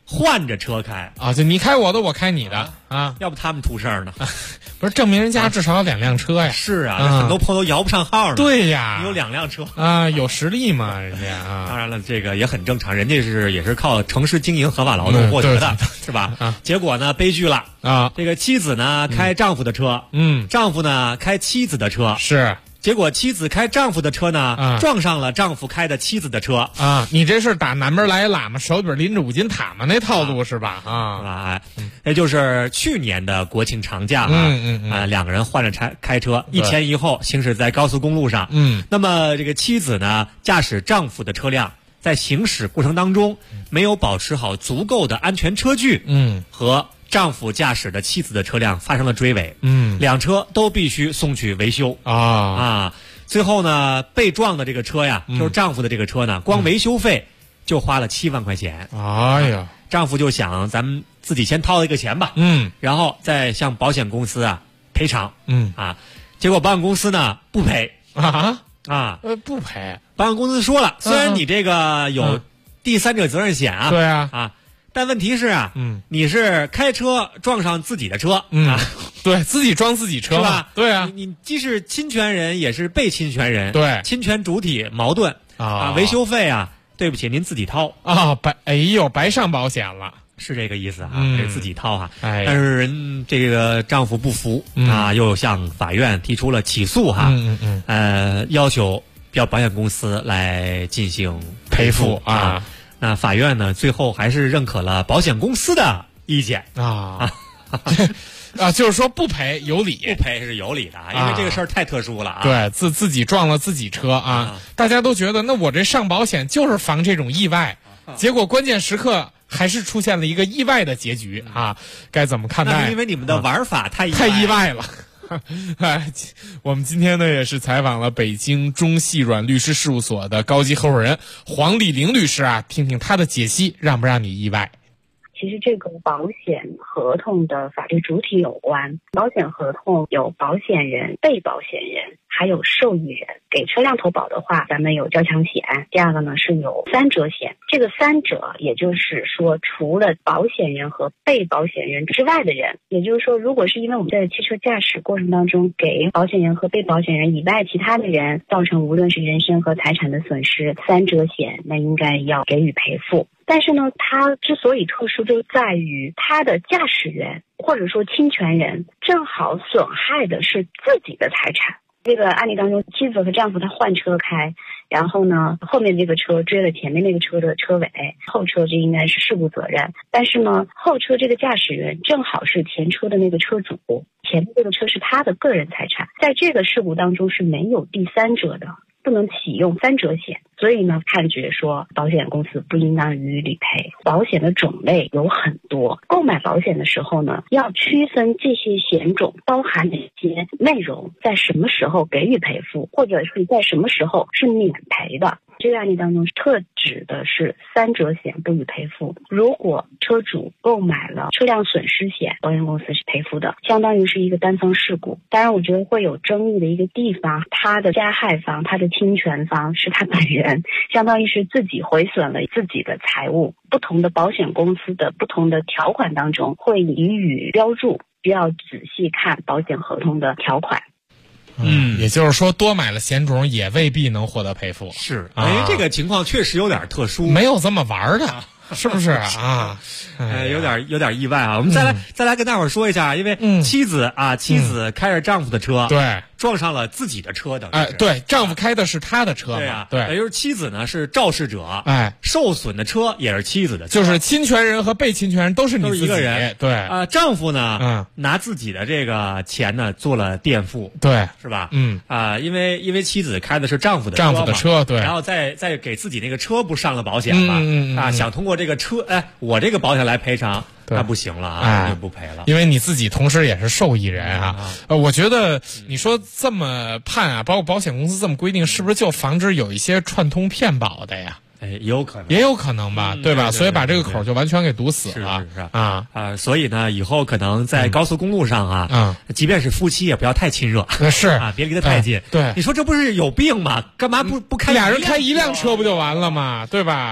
换着车开啊，就你开我的，我开你的啊， 要不他们出事儿呢？ 不是，证明人家至少有2辆车呀。 是啊，很多朋友摇不上号呢。 对呀， 你有2辆车啊，有实力嘛，人家啊。 当然了，这个也很正常，人家也是靠城市经营合法劳动获得的，是吧？啊，结果呢，悲剧了啊！ 这个妻子呢开丈夫的车，丈夫呢开妻子的车， 是。 结果妻子开丈夫的车呢，撞上了丈夫开的妻子的车啊！你这是打南边来喇嘛，手里边拎着5斤塔嘛那套路是吧？ 啊，那就是去年的国庆长假2个人换着开车，一前一后行驶在高速公路上。那么这个妻子呢，驾驶丈夫的车辆，在行驶过程当中没有保持好足够的安全车距，和丈夫驾驶的妻子的车辆发生了追尾，2车都必须送去维修啊。最后呢，被撞的这个车呀，就是丈夫的这个车呢，光维修费就花了7万块钱。 哎呀， 丈夫就想咱们自己先掏一个钱吧，然后再向保险公司啊赔偿，结果保险公司呢不赔不赔。 保险公司说了，虽然你这个有第三者责任险啊， 对啊。 但问题是啊，你是开车撞上自己的车， 对自己撞自己车是吧？ 对啊， 你既是侵权人，也是被侵权人， 对， 侵权主体矛盾维修费啊，对不起，您自己掏啊，白上保险了， 是这个意思啊，得自己掏哈。 但是人这个丈夫不服又向法院提出了起诉哈，要求要保险公司来进行赔付啊。那法院呢，最后还是认可了保险公司的意见就是说不赔有理， 不赔是有理的，因为这个事儿太特殊了啊。 对，自己撞了自己车啊，大家都觉得那我这上保险就是防这种意外，结果关键时刻还是出现了一个意外的结局啊，该怎么看待？ 那是因为你们的玩法太意外了。我们今天呢也是采访了北京中细软律师事务所的高级合伙人黄丽玲律师啊，听听他的解析，让不让你意外？ 其实这个保险合同的法律主体有关，保险合同有保险人、被保险人还有受益人。给车辆投保的话，咱们有交强险，第二个呢是有3者险。这个3者也就是说，除了保险人和被保险人之外的人，也就是说，如果是因为我们在汽车驾驶过程当中给保险人和被保险人以外其他的人造成无论是人身和财产的损失，3者险那应该要给予赔付。但是呢，它之所以特殊，就在于它的驾驶员或者说侵权人正好损害的是自己的财产。这个案例当中，妻子和丈夫他换车开，然后呢，后面这个车追了前面那个车的车尾，后车这应该是事故责任。但是呢，后车这个驾驶员正好是前车的那个车主，前面这个车是他的个人财产，在这个事故当中是没有第三者的，不能启用3者险。所以呢，判决说保险公司不应当予以理赔。保险的种类有很多，购买保险的时候呢，要区分这些险种包含哪些内容，在什么时候给予赔付，或者是在什么时候是免赔的。这个案例当中特指的是3者险不予赔付。如果车主购买了车辆损失险，保险公司是赔付的，相当于是一个单方事故。当然我觉得会有争议的一个地方，他的加害方，他的侵权方是他本人，相当于是自己毁损了自己的财物。不同的保险公司的不同的条款当中会予以标注，需要仔细看保险合同的条款。 也就是说，多买了险种也未必能获得赔付。 是，因为这个情况确实有点特殊， 没有这么玩的。是不是啊？ 有点意外啊！我们再来跟大伙儿说一下，因为妻子开着丈夫的车， 对， 撞上了自己的车的。 对，丈夫开的是他的车嘛， 对啊， 对， 也就是妻子呢是肇事者，受损的车也是妻子的车， 就是侵权人和被侵权人都是你自己一个人。 对， 丈夫呢，拿自己的这个钱呢做了垫付， 对， 是吧？因为妻子开的是丈夫的车，对， 然后再给自己那个车不上了保险嘛，想通过这个车，我这个保险来赔偿，那不行了啊，就不赔了。 因为你自己同时也是受益人啊。我觉得你说这么判啊，包括保险公司这么规定，是不是就防止有一些串通骗保的呀？ 也有可能， 也有可能吧，对吧？所以把这个口就完全给堵死了。 是所以呢，以后可能在高速公路上即便是夫妻，也不要太亲热， 是别离得太近。 对， 你说这不是有病吗？干嘛不开？ 俩人开一辆车不就完了吗？对吧？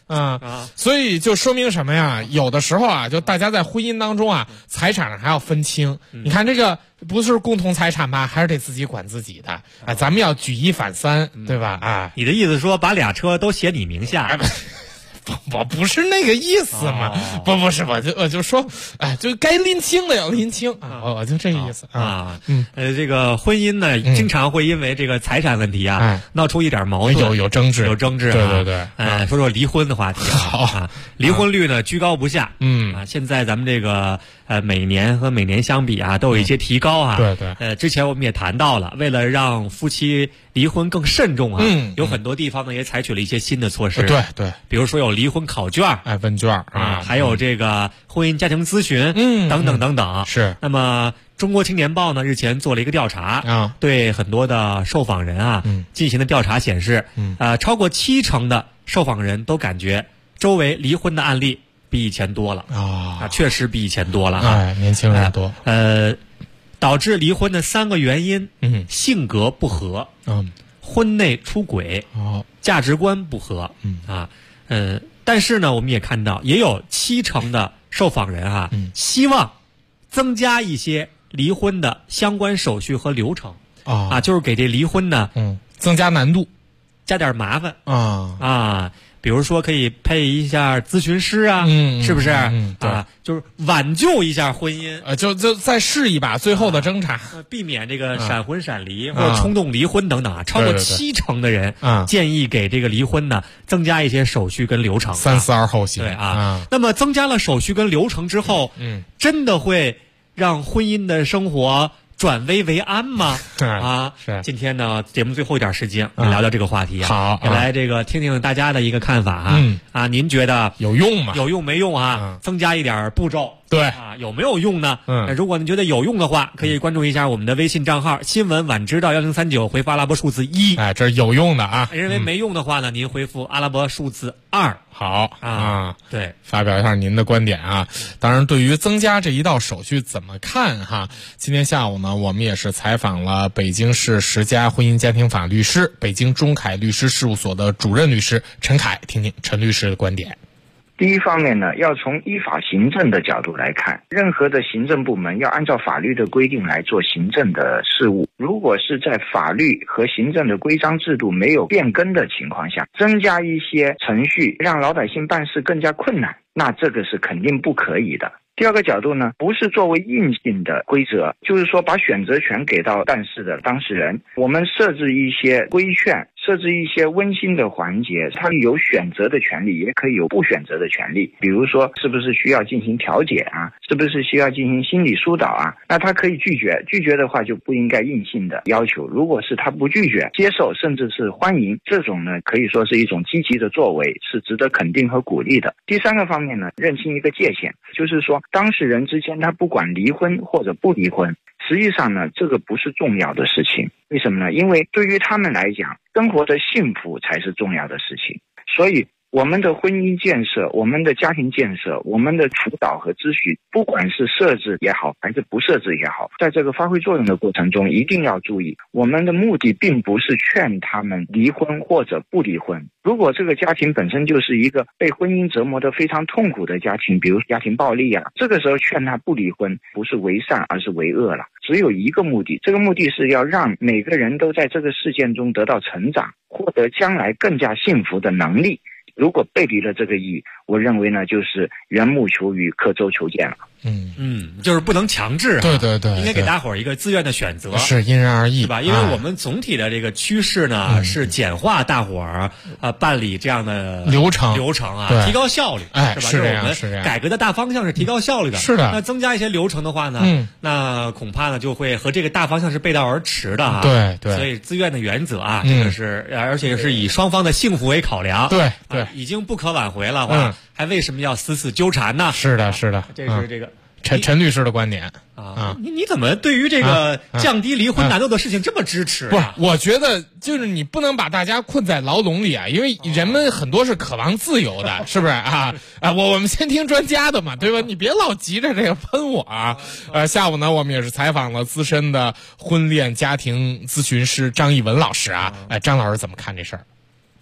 所以就说明什么呀？有的时候啊，就大家在婚姻当中啊，财产上还要分清。你看这个不是共同财产吧，还是得自己管自己的。哎，咱们要举一反三，对吧？啊， 你的意思说把俩车都写你名下？ 我不是那个意思嘛，不是，我就说，哎，就该拎清的要拎清啊，我就这个意思啊。 这个婚姻呢，经常会因为这个财产问题啊，闹出一点矛盾， 有争执， 对对。 说说离婚的话题啊，离婚率呢居高不下，现在咱们这个每年和每年相比啊，都有一些提高啊。 对。 之前我们也谈到了，为了让夫妻离婚更慎重啊，有很多地方呢也采取了一些新的措施。 对， 比如说有离婚考卷， 问卷啊，还有这个婚姻家庭咨询，等等。 是。 那么中国青年报呢日前做了一个调查啊，对很多的受访人啊进行的调查显示，超过70%的受访人都感觉周围离婚的案例比以前多了啊，确实比以前多了啊， 年轻人多。 导致离婚的3个原因，性格不合，婚内出轨，价值观不合，但是呢，我们也看到，也有70%的受访人啊，希望增加一些离婚的相关手续和流程就是给这离婚呢， 增加难度， 加点麻烦比如说可以配一下咨询师啊，是不是？就是挽救一下婚姻， 就再试一把最后的挣扎， 避免这个闪婚闪离或者冲动离婚等等啊。超过70%的人建议给这个离婚呢增加一些手续跟流程 ，3思2后行。 对那么增加了手续跟流程之后，真的会让婚姻的生活转危为安吗？ 是。 今天呢，节目最后一点时间，聊聊这个话题啊。 好， 也来这个听听大家的一个看法您觉得有用吗？ 有用没用啊？增加一点步骤。 对有没有用呢？如果你觉得有用的话，可以关注一下我们的微信账号新闻晚知道1039，回复阿拉伯数字1。 哎，这是有用的啊。 认为没用的话呢，您回复阿拉伯数字2。 好对， 发表一下您的观点啊。当然，对于增加这一道手续怎么看哈？今天下午呢，我们也是采访了北京市10家婚姻家庭法律师、北京中凯律师事务所的主任律师陈凯，听听陈律师的观点。 第一方面呢，要从依法行政的角度来看，任何的行政部门要按照法律的规定来做行政的事务。如果是在法律和行政的规章制度没有变更的情况下，增加一些程序让老百姓办事更加困难，那这个是肯定不可以的。第二个角度呢，不是作为硬性的规则，就是说把选择权给到办事的当事人，我们设置一些规劝，设置一些温馨的环节，他有选择的权利，也可以有不选择的权利。比如说是不是需要进行调解啊，是不是需要进行心理疏导啊，那他可以拒绝，拒绝的话就不应该硬性的要求。如果是他不拒绝，接受甚至是欢迎，这种呢可以说是一种积极的作为，是值得肯定和鼓励的。第三个方面呢，认清一个界限，就是说当事人之间他不管离婚或者不离婚，实际上呢这个不是重要的事情。为什么呢？因为对于他们来讲，生活的幸福才是重要的事情。所以我们的婚姻建设，我们的家庭建设，我们的辅导和咨询，不管是设置也好还是不设置也好，在这个发挥作用的过程中一定要注意，我们的目的并不是劝他们离婚或者不离婚。如果这个家庭本身就是一个被婚姻折磨得非常痛苦的家庭，比如家庭暴力啊，这个时候劝他不离婚不是为善而是为恶了。只有一个目的，这个目的是要让每个人都在这个事件中得到成长，获得将来更加幸福的能力。如果背离了这个意，我认为呢就是缘木求鱼，刻舟求剑了。 就是不能强制， 对， 应该给大伙儿一个自愿的选择， 是因人而异， 对吧？因为我们总体的这个趋势呢是简化大伙儿办理这样的流程啊，提高效率，是吧？ 是这样， 是这样。改革的大方向是提高效率的， 是的。 那增加一些流程的话呢，那恐怕呢就会和这个大方向是背道而驰的啊。 对， 所以自愿的原则啊，这个是而且是以双方的幸福为考量， 对， 已经不可挽回了，还为什么要死死纠缠呢？ 是的， 这是这个。 陈律师的观点你怎么对于这个降低离婚难度的事情这么支持？ 不是，我觉得就是你不能把大家困在牢笼里啊，因为人们很多是渴望自由的，是不是啊？我们先听专家的嘛，对吧？你别老急着这个喷我啊！下午呢，我们也是采访了资深的婚恋家庭咨询师张艺文老师啊，张老师怎么看这事儿？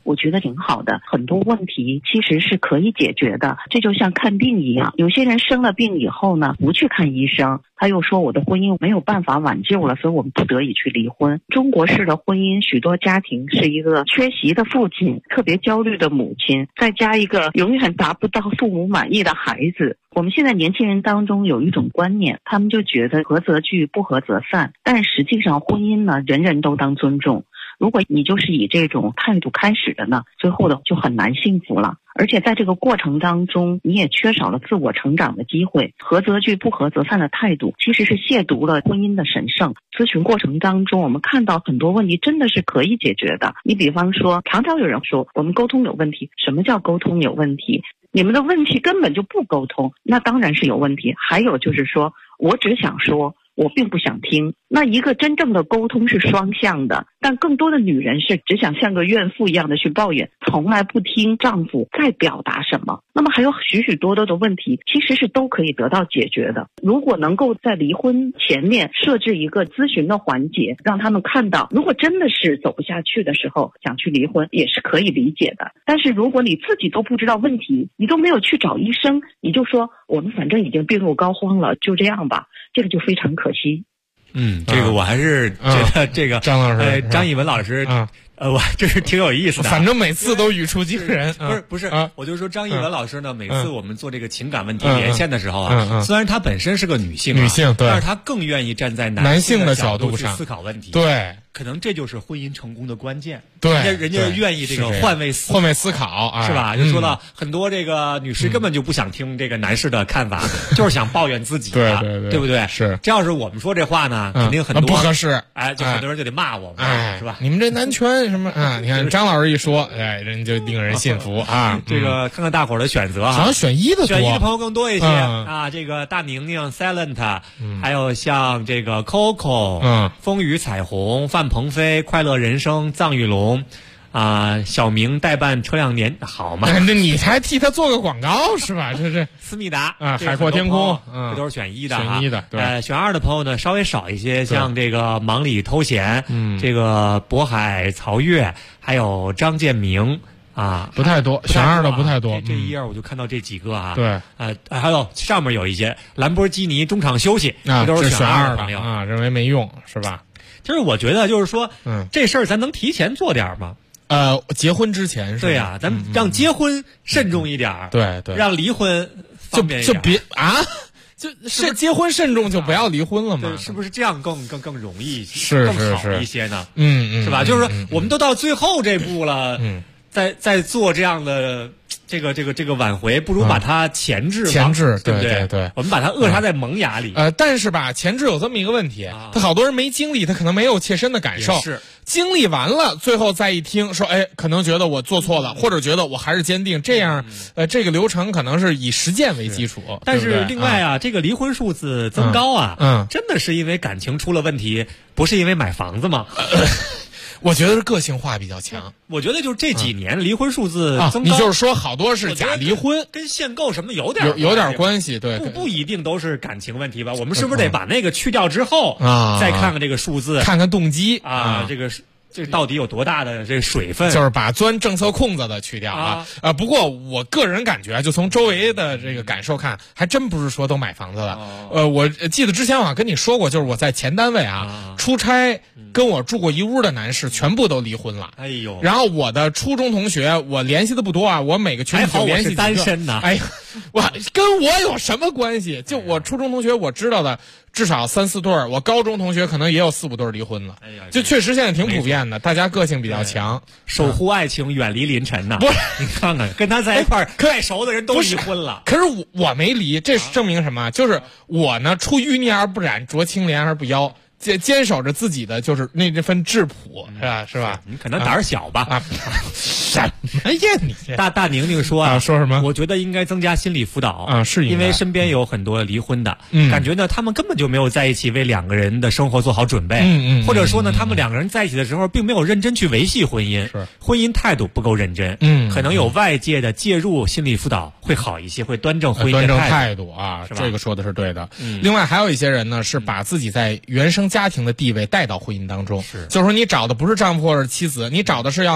我觉得挺好的。很多问题其实是可以解决的，这就像看病一样，有些人生了病以后呢，不去看医生，他又说我的婚姻没有办法挽救了，所以我们不得已去离婚。中国式的婚姻，许多家庭是一个缺席的父亲，特别焦虑的母亲，再加一个永远达不到父母满意的孩子。我们现在年轻人当中有一种观念，他们就觉得合则聚，不合则散，但实际上婚姻呢，人人都当尊重。如果你就是以这种态度开始的呢，最后的就很难幸福了。而且在这个过程当中，你也缺少了自我成长的机会。合则聚，不合则散的态度，其实是亵渎了婚姻的神圣。咨询过程当中，我们看到很多问题真的是可以解决的。你比方说，常常有人说我们沟通有问题，什么叫沟通有问题？你们的问题根本就不沟通，那当然是有问题。还有就是说，我只想说，我并不想听。那一个真正的沟通是双向的，但更多的女人是只想像个怨妇一样的去抱怨，从来不听丈夫在表达什么。那么还有许许多多的问题，其实是都可以得到解决的。如果能够在离婚前面设置一个咨询的环节，让他们看到，如果真的是走不下去的时候想去离婚，也是可以理解的。但是如果你自己都不知道问题，你都没有去找医生，你就说我们反正已经病入膏肓了，就这样吧，这个就非常可惜。 这个我还是觉得这个张老师， 张艺文老师，我这是挺有意思的。 反正每次都语出惊人。 不是，我就说张艺文老师呢，每次我们做这个情感问题连线的时候啊，虽然她本身是个女性， 对， 但是她更愿意站在男性的角度上去思考问题。 对。 可能这就是婚姻成功的关键。 对， 人家愿意这个换位思考，是吧？就说了很多这个女士根本就不想听这个男士的看法，就是想抱怨自己的，对不对？ 是。 这要是我们说这话呢，肯定很多不合适。 就很多人就得骂我们，是吧？ 你们这男权什么啊？你看张老师一说，人就令人信服啊。 这个看看大伙儿的选择， 好像选一的朋友更多一些啊。这个大宁宁、Silent，还有像这个 Coco，风雨彩虹、范鹏飞、快乐人生、藏玉龙，小明代办车辆年好吗？ 那你还替他做个广告是吧？这是思密达海阔天空， 这都是选一的， 选一的。对， 选二的朋友呢稍微少一些，像这个忙里偷闲，这个渤海曹越，还有张建明。 不太多，选二的不太多。 这一页我就看到这几个啊。 对， 还有上面有一些兰博基尼中场休息，这都是选二的朋友认为没用是吧？ 就是我觉得就是说，这事儿咱能提前做点吗？ 结婚之前是吧？ 对呀，咱让结婚慎重一点， 对， 让离婚方便一点， 就别就是结婚慎重就不要离婚了嘛？ 对，是不是这样更容易一些， 是更好一些呢？ 是吧？就是说，我们都到最后这步了，再做这样的这个挽回，不如把它前置，对不对？ 我们把它扼杀在萌芽里。 但是吧，前置有这么一个问题，他好多人没经历，他可能没有切身的感受。 是经历完了，最后再一听说，可能觉得我做错了，或者觉得我还是坚定。这样，这个流程可能是以实践为基础。 但是另外这个离婚数字增高真的是因为感情出了问题，不是因为买房子吗？ 我觉得是个性化比较强。 我觉得就是这几年离婚数字增高， 你就是说好多是假离婚， 跟限购什么有点关系，对， 不一定都是感情问题吧？我们是不是得把那个去掉之后再看看这个数字， 看看动机这到底有多大的这水分？ 就是把钻政策空子的去掉不过我个人感觉，就从周围的这个感受看，还真不是说都买房子了。我记得之前我跟你说过，就是我在前单位出差，跟我住过一屋的男士全部都离婚了。 哎呦！ 然后我的初中同学，我联系的不多我每个群就联系几个。 还好我是单身呢。 哎呀，跟我有什么关系？就我初中同学我知道的至少3、4对，我高中同学可能也有4、5对离婚了。就确实现在挺普遍的，大家个性比较强， 守护爱情，远离凌晨呐。不是，你看看跟他在一块儿太熟的人都离婚了。 可是我没离，这证明什么？就是我呢，出淤泥而不染，濯清涟而不妖。坚守着自己的就是那份质朴，是吧？ 你可能胆儿小吧？ 什么呀你？ 大宁宁说说什么？ 我觉得应该增加心理辅导是因为身边有很多离婚的，感觉呢他们根本就没有在一起为两个人的生活做好准备，或者说呢他们两个人在一起的时候并没有认真去维系婚姻，婚姻态度不够认真，可能有外界的介入，心理辅导会好一些，会端正婚姻的态度是吧？这个说的是对的。另外还有一些人呢是把自己在原生家庭的地位带到婚姻当中，就是说你找的不是丈夫或者妻子，你找的是要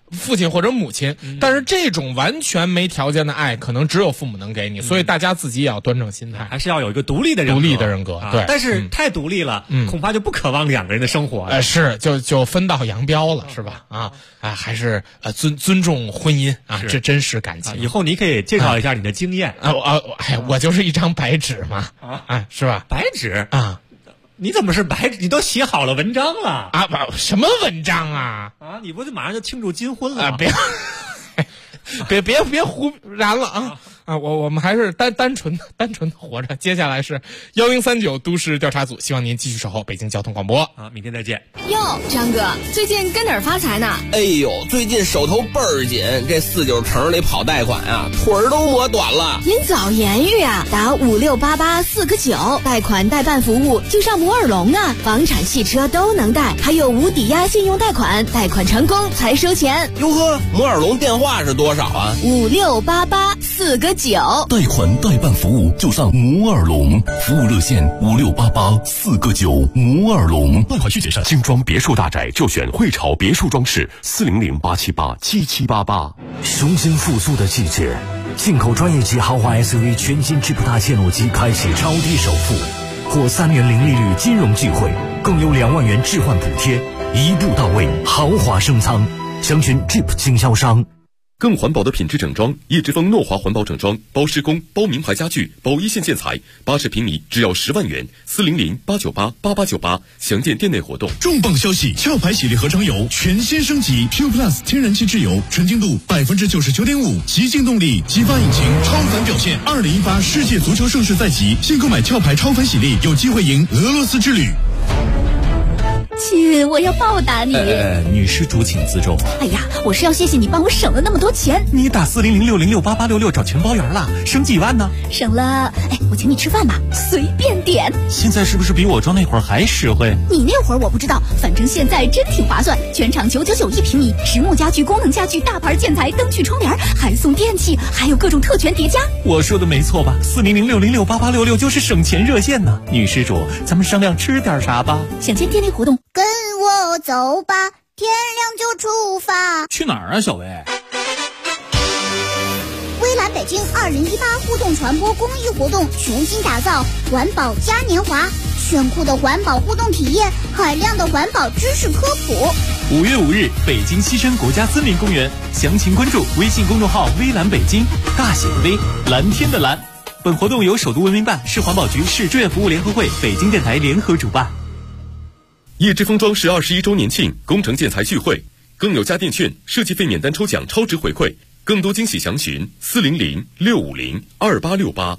父亲或者母亲，但是这种完全没条件的爱，可能只有父母能给你，所以大家自己也要端正心态， 还是要有一个独立的人格。 对， 但是太独立了，恐怕就不渴望两个人的生活。 是，就分道扬镳了，是吧？还是尊重婚姻啊，这真实感情。 以后你可以介绍一下你的经验我就是一张白纸嘛，是吧？ 白纸啊。你怎么是白纸？你都写好了文章了啊？什么文章啊？ 你不是马上就庆祝金婚了吗？ 别胡燃了啊！我们还是单纯的活着。接下来是1039都市调查组，希望您继续守候北京交通广播。 明天再见。 哟，张哥，最近跟哪儿发财呢？ 哎呦，最近手头倍儿紧，这49城里跑贷款啊，腿儿都磨短了。 您早言语啊，打5688-4个9，贷款代办服务就上摩尔龙啊，房产、汽车都能贷，还有无抵押信用贷款，贷款成功才收钱。 哟呵，摩尔龙电话是多少啊 ？5688-4个9， 贷款代办服务就上摩尔龙，服务热线5688-4个9，摩尔龙。 贷款需谨慎。精装别墅大宅就选汇潮别墅装饰，400-878-7788。 雄心复苏的季节，进口专业级豪华 SUV 全新 Jeep 大切诺基开启超低首付，或3年零利率金融聚会，更有2万元置换补贴，一步到位，豪华升舱。详询 Jeep 经销商。 更环保的品质整装，叶之峰诺华环保整装，包施工、包名牌家具、包一线建材，80平米只要10万元，400-898-8898，详见店内活动。 重磅消息！壳牌洗涤合成油全新升级 Pure Plus 天然气质油，纯净度99.5%，极净动力，激发引擎，超凡表现。2018世界足球盛世在即，现购买壳牌超凡洗涤，有机会赢俄罗斯之旅。 亲，我要报答你。 女施主请自重。 哎呀，我是要谢谢你帮我省了那么多钱。 你打400-606-8866找全包圆了，省几万呢？ 省了，我请你吃饭吧，随便点。 现在是不是比我装那会儿还实惠？ 你那会儿我不知道，反正现在真挺划算，全场999一平米，实木家具、功能家具、大牌建材、灯具、窗帘，还送电器，还有各种特权叠加。 我说的没错吧？400-606-8866就是省钱热线呢。女施主，咱们商量吃点啥吧？ 想见店内活动， 跟我走吧，天亮就出发。 去哪儿啊，小薇？ 微蓝北京2018互动传播公益活动全新打造环保嘉年华，炫酷的环保互动体验，海量的环保知识科普。 5月5日，北京西山国家森林公园，详情关注微信公众号微蓝北京，大写的微，蓝天的蓝。本活动由首都文明办、市环保局、市志愿服务联合会、北京电台联合主办。 叶之峰装饰21周年庆工程建材聚会，更有家电券、设计费免单抽奖超值回馈，更多惊喜详询400-650-2868。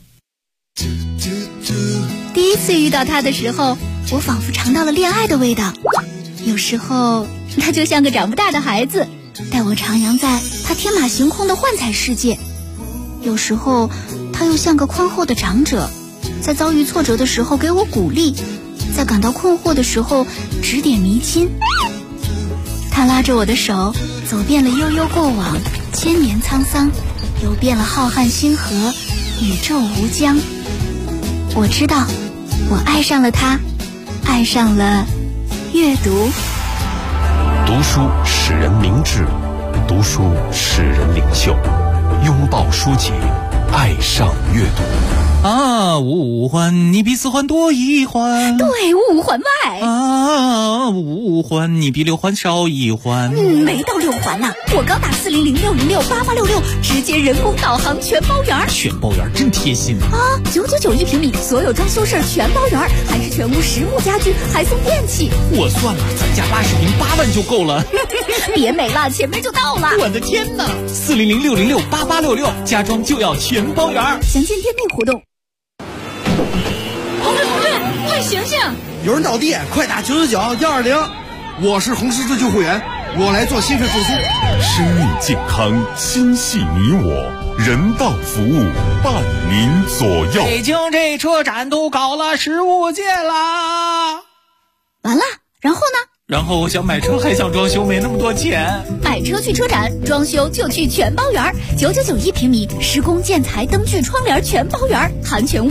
第一次遇到他的时候，我仿佛尝到了恋爱的味道。有时候他就像个长不大的孩子，带我徜徉在他天马行空的幻彩世界。有时候他又像个宽厚的长者，在遭遇挫折的时候给我鼓励，在感到困惑的时候指点迷津。他拉着我的手，走遍了悠悠过往，千年沧桑，游遍了浩瀚星河，宇宙无疆。我知道，我爱上了他，爱上了阅读。 读书使人明智，读书使人领袖。拥抱书籍，爱上阅读。 啊，五环你比4环多1环， 对，5环外。 啊，5环你比6环少1环。 没到6环呢，我刚打400-606-8866，直接人工导航全包圆。 全包圆真贴心啊！999一平米，所有装修事儿全包圆，还是全屋实木家具，还送电器。 我算了，咱家80平8万就够了。 别美了，前面就到了。 我的天哪！400-606-8866，家装就要全包圆。 详见店内活动。 同志，快醒醒！ 有人倒地，快打999-120。我是红十字救护员，我来做心肺复苏。 生命健康，心系你我，人道服务伴您左右。 北京这车展都搞了15届啦！ 完了，然后呢？ 然后我想买车，还想装修，没那么多钱。 买车去车展，装修就去全包圆，999一平米，施工建材、灯具、窗帘全包圆，含全屋。